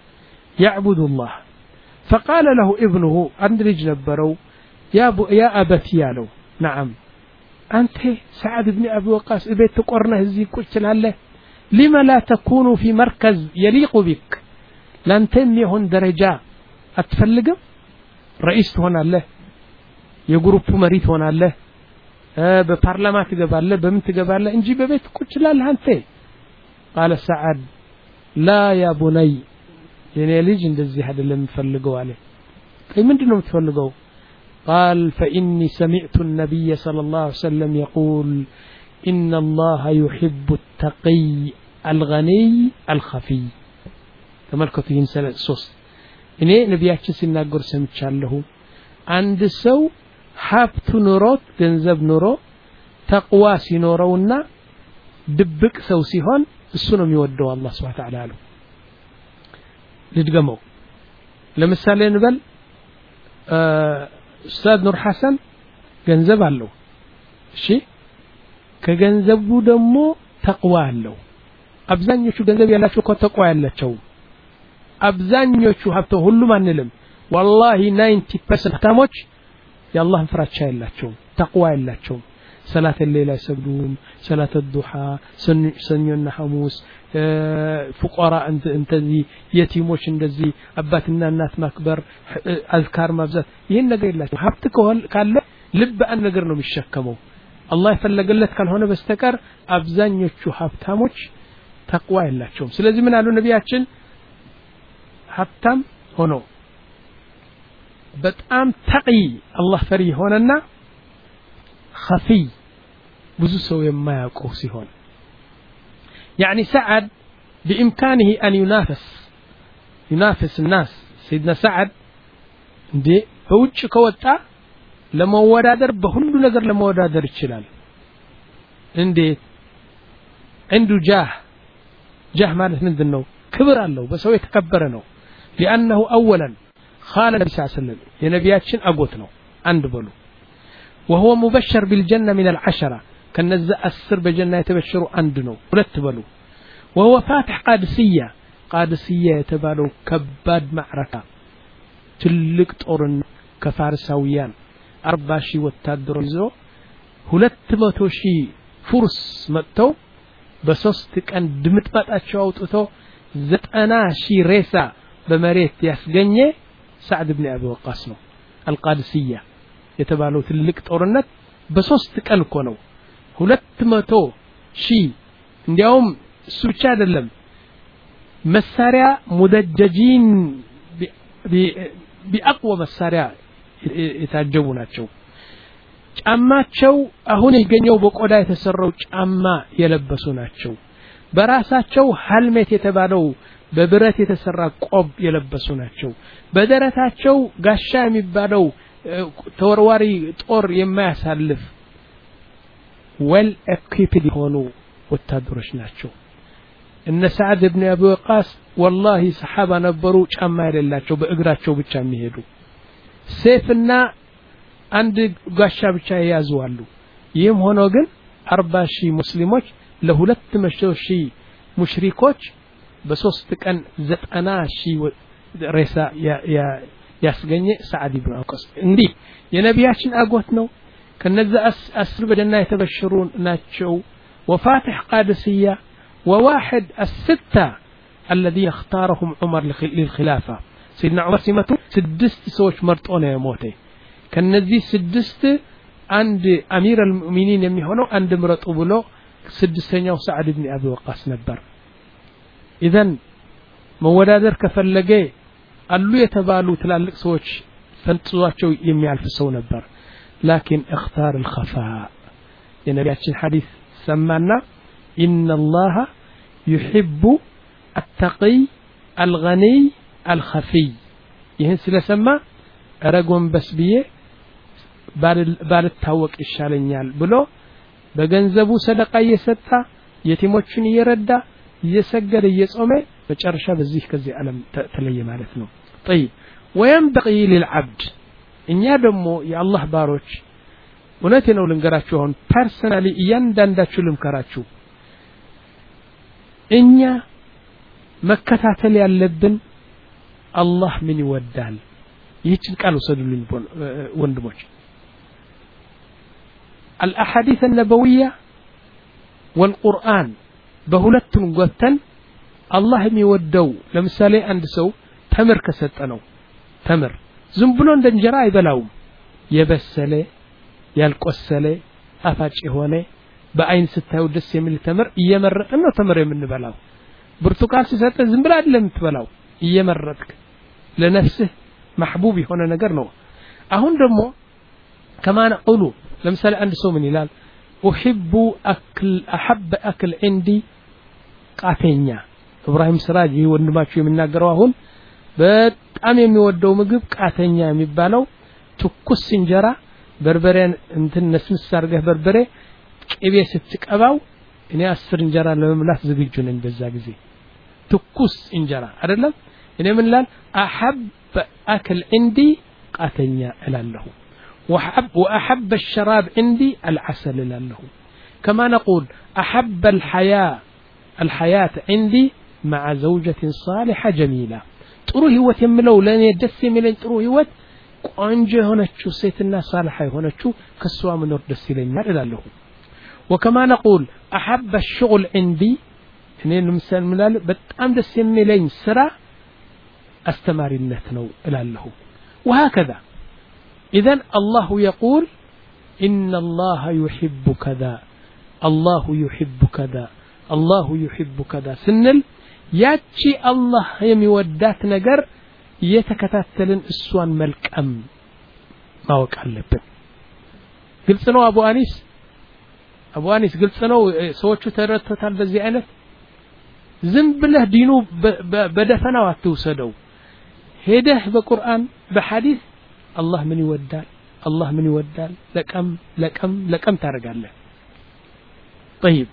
يعبد الله فقال له ابنه عند ልጅ ነበረው يا يا ابتي ያለው نعم انت سعد بن ابي وقاص ቤት ተቆርነህ እዚህ ቁጭ ትላለህ لما لا تكون في مركز يليق بك لانتم يهون درجة أتفلقم رئيس ትሆናለህ የግሩፕ መሪ ትሆናለህ በፓርላማ ትገባለህ በምን ትገባለህ እንጂ በቤት ቁጭ ትላለህ አንተ قال سعد لا يا بني የኔ ልጅ እንደዚህ አይደለም የምፈልገው አለ ከይ ምንድነው የምትፈልገው قال فإني سمعت النبي صلى الله عليه وسلم يقول إن الله يحب التقي الغني الخفي ተመልከቱ ይህን ሶስት እኔ ነብያችን ሲናገሩ ሰምቻለሁ አንድ ሰው ሀብቱ ኑሮት ገንዘብ ኑሮ ተቅዋ ሲኖረውና ድብቅ ሰው ሲሆን እሱ ነው የሚወደው አላህ Subhanahu Wa Ta'ala አለው ልድገመው ለምሳሌ እንበል ኡስታዝ ኑር ሐሰን ገንዘብ አለው እሺ ከገንዘቡ ደግሞ ተቅዋ አለው አብዛኞቹ ገንዘብ ያላቸው ከተቅዋ ያላቸው አብዛኞቹ ሀብቶ ሁሉም አንልም والله ninety percent ሀብታሞች የአላህን ፍራቻ ያላቸው ተቅዋ ያላቸው ሰላት الليل አይሰግዱም ሰላት الضحى ሰኞና ሐሙስ ፉቀራ እንተዚህ የቲሞች እንደዚህ አባትና እናት ማክበር አዝካር ማብዛት ይሄን ነገር የላቸው ሀብት ካለ ልብ አን ነገር ነው የሚሸከመው አላህ ይፈለገለት ካልሆነ በስተቀር አብዛኞቹ ሀብታሞች ተቅዋ ያላቸው ስለዚህ ምን አሉ ነቢያችን ሀብታም ሆኖ በጣም ተቂ አላህ ፈሪ ሆነና خفي ብዙ ሰው የማያውቀው ሲሆን يعني سعد بإمكانه أن ينافس ينافس الناس سيدنا سعد እንዴ በውጭ ከወጣ ለመወዳደር በሁሉ ነገር ለመወዳደር ይችላል እንዴት عنده جاه جاه ማለት ምንድነው ክብር አለው በሰው የተከበረ ነው لأنه أولا خال النبي صلى الله عليه وسلم የነቢያችን አጎት ነው አንድ በሉ وهو مبشر بالجنة من العشرة كنز أسر بجنة يتبشروا عندنا ولت بلو وهو فاتح قادسية قادسية يتبالو كباد معركة تلك طورن كفارساويان أربع شي والتادرزو هلت متوشي فرس متو بسوستك أن دمت بات أتشاوتو زتأنا شي ريسا بمريت يسجني سعد بن أبي وقاص القادسية የተባለው ትልቅ ጦርነት በሶስት ቀን እኮ ነው ሁለት መቶ ሺህ እንዲያውም እሱ ብቻ አይደለም መሳሪያ ሙደጀጂን بأقوى መሳሪያ የታጀቡ ናቸው ጫማቸው አሁን ይገኘው በቆዳ የተሰራው ጫማ የለበሱ ናቸው በራሳቸው ሀልሜት የተባለው በብረት የተሰራ ቆብ የለበሱ ናቸው በደረታቸው ጋሻ የሚባለው ተወርዋሪ ጦር የማያሳልፍ well equipped ሆኑ ወታደሮች ናቸው እነ ሰዓድ ኢብኑ አቢ ወቃስ والله ሰሃባ ነበሩ ጫማ የሌላቸው በእግራቸው ብቻ የሚሄዱ ሰይፍና አንድ ጋሻ ብቻ ያያዙዋሉ ይህም ሆኖ ግን አርባ ሺህ ሙስሊሞች ለሁለት መቶ ሺህ ሙሽሪኮች በሶስት ቀን ዘጠና ሺህ ሬሳ ያ ያስገኘ ሰዓድ ኢብኑ ወቃስ እንዲ የነቢያችን አጎት ነው ከነዛ አስር በጀና የተበሽሩን ናቸው وفاتح قادسية وواحد الستة الذين اختارهم عمر للخلافة سيدنا عمر سمته سدست سوش مرطونه يموته كنذي سدست عند أمير المؤمنين يميهونه عند مرطو بلو سدستنياو سعد بن أبي وقاص نبر إذن مودادر كفلقه አሉ የተባሉ ትላልቅ ሰዎች ፈንጥዟቸው የሚያልፍ ሰው ነበር لكن اختار الخفاء የነቢያችን ሐዲስ ሰማና ان الله يحب التقي الغني الخفي ይህን ስለሰማ አረጎን በስብዬ ባልታወቅ ይሻለኛል ብሎ በገንዘቡ ሰደቃ እየሰጣ የቲሞችን እየረዳ እየሰገደ እየጾመ መጨረሻ በዚህ ከዚህ ዓለም ተለየ ማለት ነው طيب وينبغي للعبد እኛ ደግሞ የአላህ ባሮች እውነቴ ነው ልንገራችሁ አሁን ፐርሰናሊ እያንዳንዳችሁ ልምከራችሁ እኛ መከታተል ያለብን አላህ ምን ይወዳል ይህችን ቃል ወሰዱልኝ ወንድሞች الأحاديث النبوية والقرآن በሁለቱም ጎተን አላህ የሚወደው ለምሳሌ አንድ ሰው ተምር ከሰጠነው ተምር ዝም ብሎ እንደ እንጀራ አይበላውም የበሰለ ያልቆሰለ አፋጭ ሆነ በአይን ስታዩ ደስ የሚል ተምር እየመረጥን ነው ተምር የምንበላው ብርቱካን ሲሰጥ ዝም ብላ አይደለም ትበላው እየመረጥክ ለነፍስህ محبوب የሆነ ነገር ነው አሁን ደግሞ كما نقول ለምሳሌ አንድ ሰው ምን ይላል أحب أكل أحب أكل عندي ቃተኛ ኢብራሂም ስራጅ ወንድማችሁ የሚናገረው አሁን በጣም የሚወደው ምግብ ቃተኛ የሚባለው ትኩስ እንጀራ በርበሬን እንትን ነስንስ አርገህ በርበሬ ቅቤ ስትቀባው እኔ አስር እንጀራ ለመብላት ዝግጁ ነኝ በዛ ጊዜ ትኩስ እንጀራ አይደለም እኔ ምን ላል أحب أكل عندي ቃተኛ እላለሁ وحب وأحب الشراب عندي العسل لله كما نقول أحب الحياة الحياة عندي مع زوجة صالحة جميلة ጥሩ ህይወት የምለው ለኔ ደስ የሚለኝ ጥሩ ህይወት ቆንጆ ሆነችው ሴትና صالحة ሆነችው ከሷ መኖር ደስ ይለኛል እላለሁ وكما نقول أحب الشغل عندي እኔ ለምሳሌ ምናል በጣም ደስ የሚለኝ ስራ አስተማሪነት ነው እላለሁ وهكذا إذن الله يقول إن الله يحب كذا الله يحب كذا الله يحب كذا سنل ياتشي الله يمودات نجر እየተከታተልን እሷን መልቀም ማወቅ አለብን ግልጽ ነው አቡ አኒስ አቡ አኒስ ግልጽ ነው ሰዎቹ ተረድተውታል በዚህ አይነት ዝም ብለህ ዲኑ በደፈናው አትውሰደው ሄደህ በቁርአን በሐዲስ አላህ ምን ይወዳል አላህ ምን ይወዳል ለቀም ለቀም ለቀም ታረጋለህ طيب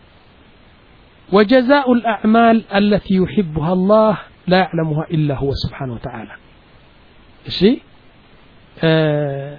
وجزاء الأعمال التي يحبها الله لا يعلمها إلا هو سبحانه وتعالى شيء آه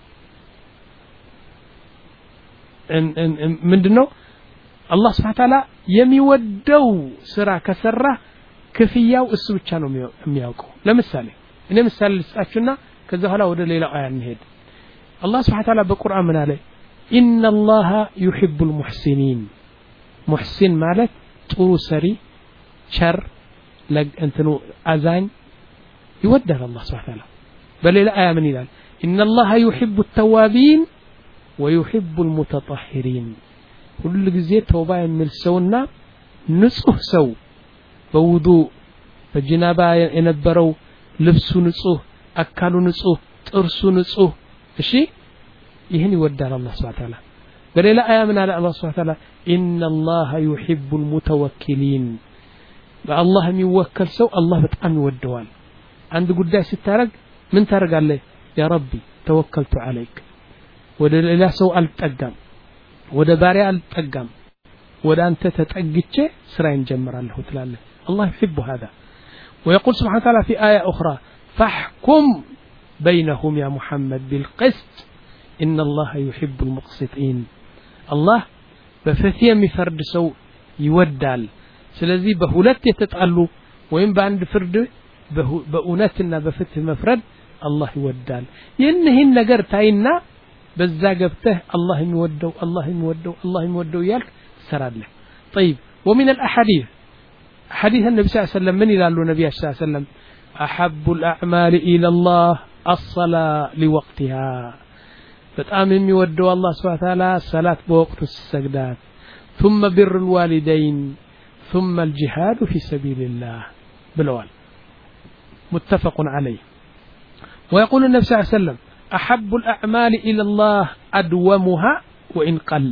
ምንድነው አላህ Subhanahu Ta'ala የሚወደው ስራ ከሰራ ክፍያው እሱ ብቻ ነው የሚያውቀው ለምሳሌ እኔ ምሳሌ ልስጣችሁና ከዛ ኋላ ወደ ሌላው አያ እንሄድ አላህ Subhanahu Ta'ala በቁርአን ምን አለ إن الله يحب المحسنين محسن ማለት ጥሩ ሰሪ ቸር ለእንትኑ አዛኝ ይወዳል አላህ Subhanahu Ta'ala በሌላ አያ ምን ይላል إن الله يحب التوابين ويحب المتطهرين كل ጊዜ ተውባ የሚል ሰውና ንጹህ ሰው በውዱእ በጅናባ የነበረው ልብሱ ንጹህ አካሉ ንጹህ ጥርሱ ንጹህ እሺ ይህን ይወዳል አላህ Subhanahu Ta'ala በሌላ አያ ምን አለ አላህ Subhanahu Ta'ala إن الله يحب المتوكلين በአላህ የሚወከል ሰው አላህ በጣም ይወደዋል አንድ ጉዳይ ስታረግ ምን ታረጋለህ ያ ረቢ ተወከልቱ عليك ወደ ሌላ ሰው አልጠጋም ወደ ባሪያ አልጠጋም ወደ አንተ ተጠግቼ ስራዬን ጀምራለሁ ትላለህ الله يحب هذا ويقول سبحانه وتعالى في آية أخرى فاحكم بينهم يا محمد بالقسط إن الله يحب المقسطين الله بفتي የሚፈርድ ሰው ይወዳል ስለዚህ በሁለት የተጣሉ ወይም በአንድ ፍርድ በእውነትና በፍትህ መፍረድ አላህ ይወዳል ይህን ነገር ታይና በዛ ገብተህ አላህ የሚወደው አላህ የሚወደው አላህ የሚወደው ያልክ ሰራለህ طيب ومن الاحاديث حديث النبي صلى الله عليه وسلم من ይላሉ ነብዩ صلى الله عليه وسلم احب الاعمال الى الله الصلاه لوقتها በጣም የሚወደው አላህ Subhanahu Wa Ta'ala ሰላት በወቅቱ ሲሰግዳት ثم بر الوالدين ثم الجهاد في سبيل الله ብለዋል متفق عليه ويقول النبي صلى الله عليه وسلم أحب الأعمال إلى الله أدومها وإن قل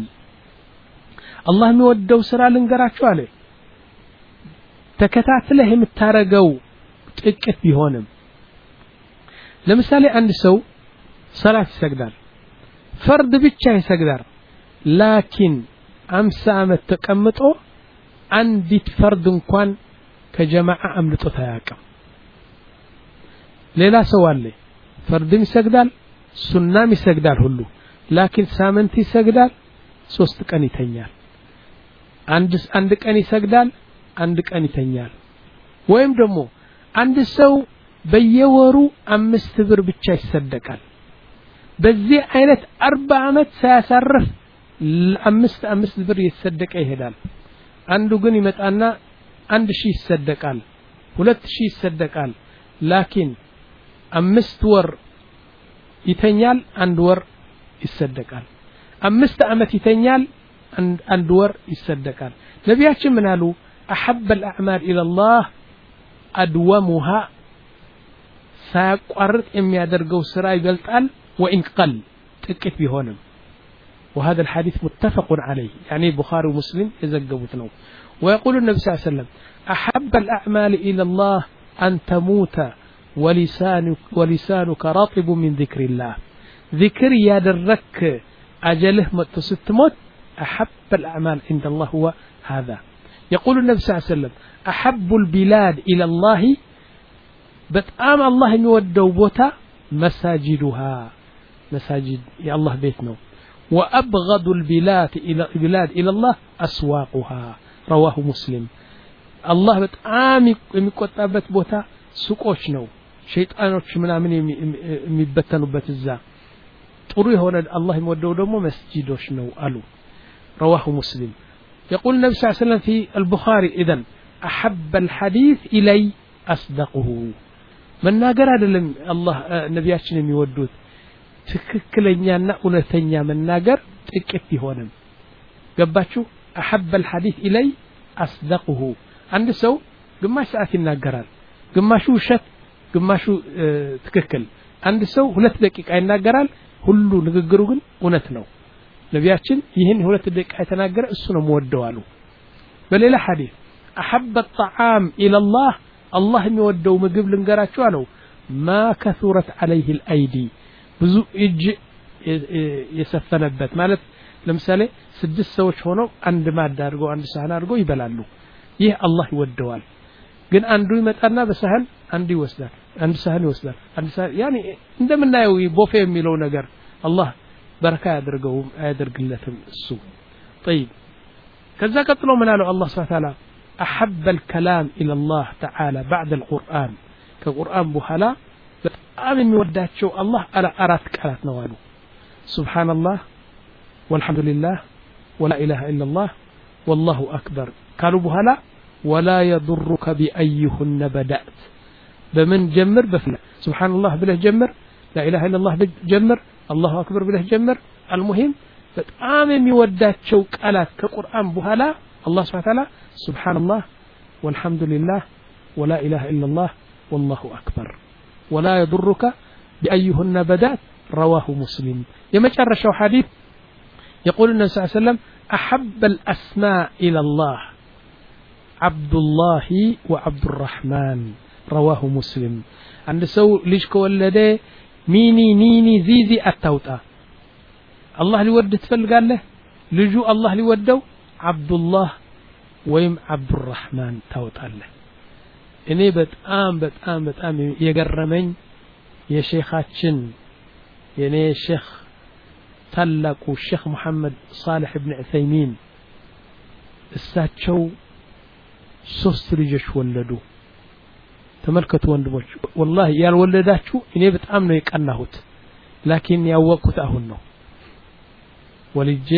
الله ميودو سرا لنقراچو عليه تكتاتله የምታረገው ጥቂት ቢሆንም ለምሳሌ አንድ ሰው ሰላት ይሰግዳል ፈርድ ብቻ ይሰግዳል ላኪን አምሳ አመት ተቀምጦ አንዲት ፈርድ እንኳን ከጀማዓ አምልጦት አያውቅም ሌላ ሰው አለ ፈርድም ይሰግዳል ሱናም ይሰግዳል ሁሉ ላኪን ሳምንት ይሰግዳል ሶስት ቀን ይተኛል አንድ አንድ ቀን ይሰግዳል አንድ ቀን ይተኛል ወይም ደግሞ አንድ ሰው በየወሩ አምስት ብር ብቻ ይሰደቃል በዚህ አይነት አርባ አመት ሳያሳርፍ አምስት አምስት ብር ይሰደቀ ይሄዳል አንዱ ግን ይመጣና አንድ ሺህ ይሰደቃል ሁለት ሺህ ይሰደቃል ላኪን አምስት ወር ይተኛል አንድ ወር ይሰደቃል አምስት አመት ይተኛል አንድ ወር ይሰደቃል ነብያችን ምን አሉ احب الاعمال الى الله ادومها ሳያቋርጥ የሚያደርገው ስራ ይበልጣል وان قل ጥቂት ቢሆንም وهذا الحديث متفق عليه يعني البخاري ومسلم يزغبوت ነው ويقول النبي صلى الله عليه وسلم احب الاعمال الى الله ان تموت ولسانك ولسانك رطب من ذكر الله ذكر يدرك أجله متستموت أحب الأعمال عند الله هو هذا يقول النبي صلى الله عليه وسلم أحب البلاد إلى الله بتأم الله يودو بوتا مساجدها مساجد يا الله بيتنا وأبغض البلاد إلى البلاد إلى الله أسواقها رواه مسلم الله بتأم يكتبت بوتا سوقوش نو ሸይጣኖች ምናምን የሚበተኑበት እዛ ጥሩ የሆነ አላህ የሚወደው ደግሞ መስጂዶች ነው አሉ رواه مسلم يقول النبي صلى الله عليه وسلم في البخاري اذا احب الحديث الي اصدقه من ناገር አይደለም አላህ ነብያችን የሚወዱት ትክክለኛና እውነተኛ መናገር ጥቂት ቢሆንም ገባችሁ احب الحديث الي اصدقه አንድ ሰው ግማሽ ሰዓት ይናገራል ግማሹ ውሸት ግማሹ ትክክል አንድ ሰው ሁለት ደቂቃ ይናገራል ሁሉ ንግግሩ ግን እውነት ነው ነቢያችን ይህን ሁለት ደቂቃ የተናገረ እሱ ነው ወደው አሉ በሌላ ሐዲስ احب الطعام الى الله الله የሚወደው ምግብ ልንገራችሁ አለው ما كثرت عليه الايدي ብዙ እጅ የሰፈነበት ማለት ለምሳሌ ስድስት ሰዎች ሆነው አንድ ማድ አድርገው አንድ ሳህን አድርገው ይበላሉ ይህ አላህ ይወደዋል ግን አንዱ ይመጣና በሳህን አንዱ ይወስዳል አንድ ሳህን ይወስዳል አንድ ሳህን ያኒ እንደምናየው ቦፌ የሚለው ነገር አላህ በረካ ያድርገው ያድርግለትም እሱ طيب ከዛ ቀጥሎ ምን አለው አላህ Subhanahu Wa Ta'ala احب الكلام الى الله تعالى بعد القرآن ከቁርአን በኋላ በጣም የሚወዳቸው አላህ አራት ቃላት ነው አሉ ሱብሃንአላህ والحمدلله ولا اله الا الله والله اكبر قالوا በኋላ ولا يضرك بايهن بدأت بمن جمر بفلا سبحان الله بله جمر لا اله الا الله جمر الله اكبر بله جمر المهم በጣም የሚወዳቸው ቃላት ከቁርአን በኋላ الله سبحانه وتعالى سبحان الله والحمد لله ولا اله الا الله والله اكبر ولا يضرك بايهن بدأت رواه مسلم يمشرشوا حديث يقول النبي صلى الله عليه وسلم احب الاسماء الى الله عبد الله وعبد الرحمن رواه مسلم عند سو ليش كولده ميني نيني زيزي اتاوطا الله ሊወድ ትፈልጋለህ ልጁ አላህ ሊወደው عبد الله ወይም عبد الرحمن ታውጣለህ እኔ በጣም በጣም በጣም የገረመኝ የሼኻችን የኔ ሼኽ ታላቁ ሼኽ መሐመድ صالح ابن عثيمين እሳቸው ሶስት ልጆች ወለዱ ተመልከቱ ወንድሞች والله ያልወለዳችሁ እኔ በጣም ነው የቀናሁት ላኪን ያወቁት አሁን ነው ወልጄ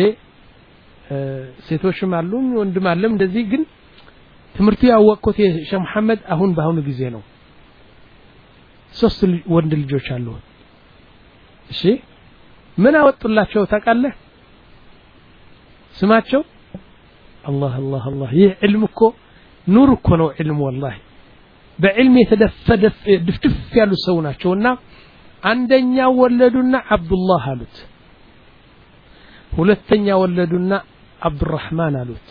ሴቶችም አሉ ወንድም አለም እንደዚህ ግን ትምርቱ ያወቁት የሼህ መሐመድ አሁን በአሁኑ ጊዜ ነው ሶስት ወንድ ልጆች አሉ እሺ ምን አወጡላቸው ታውቃለህ ስማቸው الله الله الله ይህ علم እኮ ኑር እኮ ነው علم والله በዕልም የተደፈደ ድፍድፍ ያሉ ሰው ናቸውና አንደኛ ወለዱና አብዱላህ አሉት ሁለተኛ ወለዱና አብዱራህማን አሉት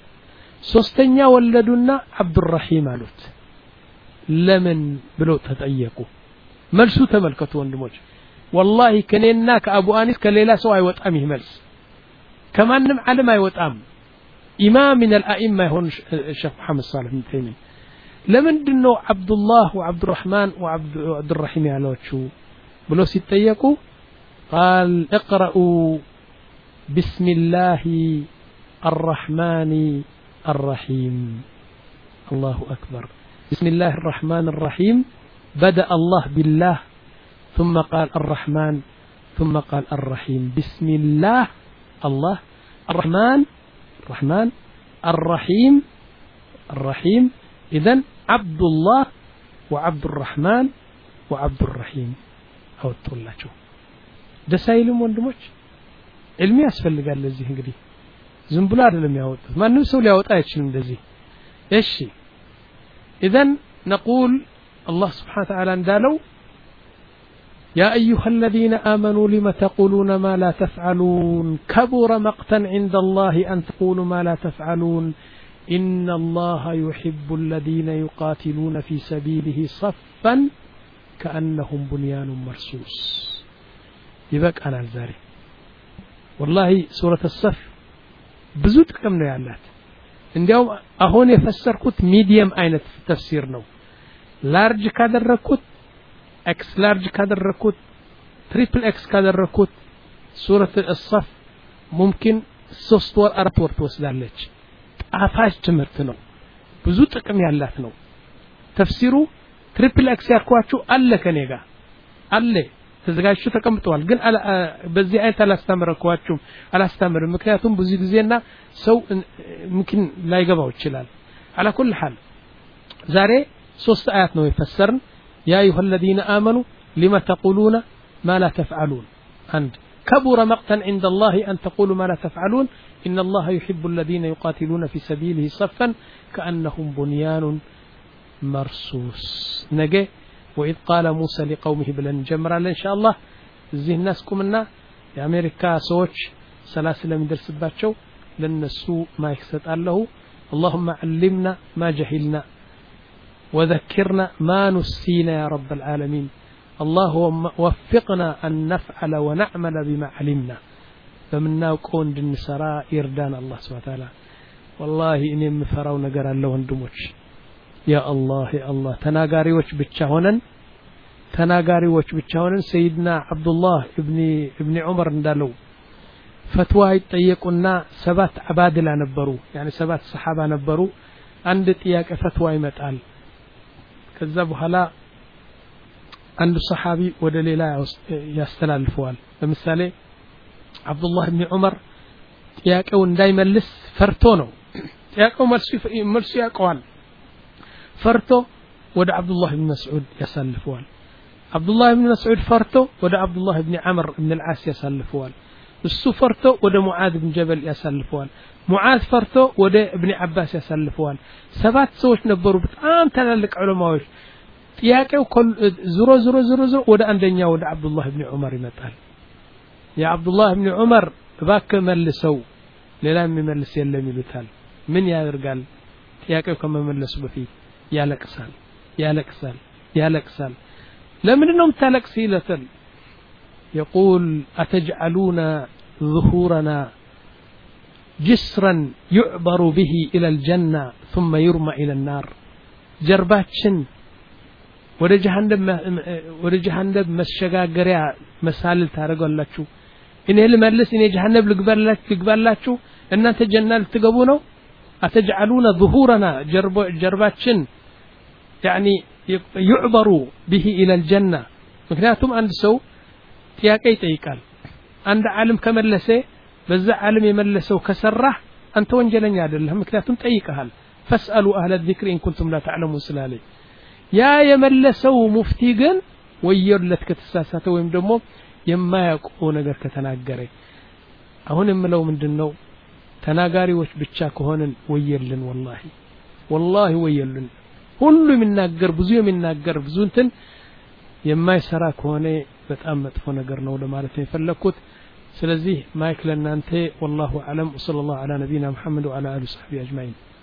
ሶስተኛ ወለዱና አብዱራሂም አሉት ለምን ብለው ተጠየቁ መልሱ ተመልከቱ ወንድሞች والله ከኔና ከአቡ አኒስ ከሌላ ሰው አይወጣም ይህ መልስ ከማንም ዓለም አይወጣም ኢማም من الائمه يهون الشيخ محمد صالح بن تيميه ለምንድነው አብዱላህ ወአብዱራህማን ወአብዱራሂም ያሏችሁ ብለው ሲጠየቁ قال اقرأوا بسم الله الرحمن الرحيم الله أكبر بسم الله الرحمن الرحيم بدأ الله بالله ثم قال الرحمن ثم قال الرحيم بسم الله الله الرحمن الرحمن الرحيم الرحيم إذن عبد الله وعبد الرحمن وعبد الرحيم أو الطلاتشو دسائلهم وندموش علمي ያስፈልጋል ለዚህ እንግዲህ ዝም ብሎ አይደለም ያወጣው ማንም ሰው ሊያወጣ አይችልም እንደዚህ እሺ اذا نقول الله سبحانه وتعالى እንዳለው يا ايها الذين امنوا لما تقولون ما لا تفعلون كبر مقتا عند الله ان تقولوا ما لا تفعلون ان الله يحب الذين يقاتلون في سبيله صفا كانهم بنيان مرصوص يبقى انا الزاري والله سورة الصف ብዙ ጥቅም ነው ያላት እንዲያው አሁን የፈሰርኩት ሚዲየም አይነት ተፍሲር ነው ላርጅ ካደረኩት ኤክስ ላርጅ ካደረኩት ትሪፕል ኤክስ ካደረኩት ሱረቱ الصف ممكن ሶስት ወር አራት ወር ትወስዳለች ጣፋጭ ትምህርት ነው ብዙ ጥቅም ያላት ነው ተፍሲሩ ትሪፕል ኤክስ ያርኳችሁ አለ ከኔ ጋር አለ ተዘጋጅቶ ተቀምጧል ግን በዚህ አይነት አላስተምረኳችሁ አላስተምርም ምክንያቱም ብዙ ጊዜና ሰው ممكن ላይገባው ይችላል على كل حال ዛሬ ሶስት አያት ነው የፈሰርን يا ايها الذين امنوا لما تقولون ما لا تفعلون عند كبر مقتا عند الله ان تقولوا ما لا تفعلون ان الله يحب الذين يقاتلون في سبيله صفا كانهم بنيان مرصوص نجي وإذ قال موسى لقومه بلن جمرا إن شاء الله زي الناس كمنا የአሜሪካ ሰዎች ሰላሳ ለሚደርስባቸው ለነሱ ما يكسط الله اللهم علمنا ما جهلنا وذكرنا ما نسينا يا رب العالمين اللهم وفقنا أن نفعل ونعمل بما علمنا فمناوقو እንድንሰራ ይርዳን الله سبحانه وتعالى والله እኔ የምፈራው ነገር አለ ወንድሞች يا الله يا الله ተናጋሪዎች ብቻ ሆነን ተናጋሪዎች ብቻ ሆነን ሰይድና አብዱላህ ኢብኑ ኢብኑ ዑመር እንዳለው ፈትዋ ይጠየቁና ሰባት አባድላ ነበሩ يعني ሰባት ሰሃባ ነበሩ አንድ ጥያቄ ፈትዋ ይመጣል ከዛ በኋላ አንድ ሰሃቢ ወደ ሌላ ያስተላልፈዋል ለምሳሌ አብዱላህ ኢብኑ ዑመር ጥያቄው እንዳይመልስ ፈርቶ ነው ጥያቄው መልሱ መልሱ ያቀዋል ፈርቶ ወደ አብዱላህ ኢብኑ መስዑድ ያሳልፈዋል አብዱላህ ኢብኑ መስዑድ ፈርቶ ወደ አብዱላህ ኢብኑ ዐምር ኢብኑ አልዓስ ያሳልፈዋል እሱ ፈርቶ ወደ ሙዓዝ ኢብኑ ጀበል ያሳልፈዋል ሙዓዝ ፈርቶ ወደ ኢብኑ አባስ ያሳልፈዋል ሰባት ሰዎች ነበሩ በጣም ታላልቅ ዑለማዎች ጥያቄው ዙሮ ዙሮ ዙሮ ዙሮ ወደ አንደኛ ወደ አብዱላህ ኢብኑ ዑመር ይመጣል ያ አብዱላህ ኢብኑ ዑመር እባክህ መልሰው ሌላ የሚመልስ የለም ይሉታል ምን ያደርጋል ጥያቄው ከመመለሱ በፊት ያለቅሳል ያለቅሳል ያለቅሳል ለምን ነው የምታለቅስ ይላል يقول أتجعلون ظهورنا جسرا يعبر به إلى الجنة ثم يرمى إلى النار جرباتشن ወደ ጀሃነም ወደ ጀሃነም መሸጋገሪያ መሳል ታረጋላችሁ እኔ ልመልስ እኔ ጀሃነም ልግባላችሁ ልግባላችሁ እናንተ ጀና ልትገቡ ነው أتجعلون ظهورنا جرب جرباتشن يعني يعبر به إلى الجنة ምክንያቱም አንድ ሰው ጥያቄ ይጠይቃል አንድ ዓለም ከመለሰ በዛ ዓለም የመለሰው ከሰራህ አንተ ወንጀለኛ አይደለም ምክንያቱም ጠይቀሃል فاسألوا أهل الذكر إن كنتم لا تعلمون سلالي يا የመለሰው ሙፍቲ ግን ወየለት ከተሳሳተ ወይም ደግሞ የማያውቀው ነገር ከተናገረ አሁን የምለው ምንድነው ተናጋሪዎች ብቻ ከሆነን ወየልን والله والله ወየልን ሁሉ የሚናገር ብዙ የሚናገር ብዙ እንትን የማይሰራ ከሆነ በጣም መጥፎ ነገር ነው ለማለት ነው የፈለኩት ስለዚህ ማይክ ለናንተ والله اعلم وصلى الله على نبينا محمد وعلى اله وصحبه اجمعين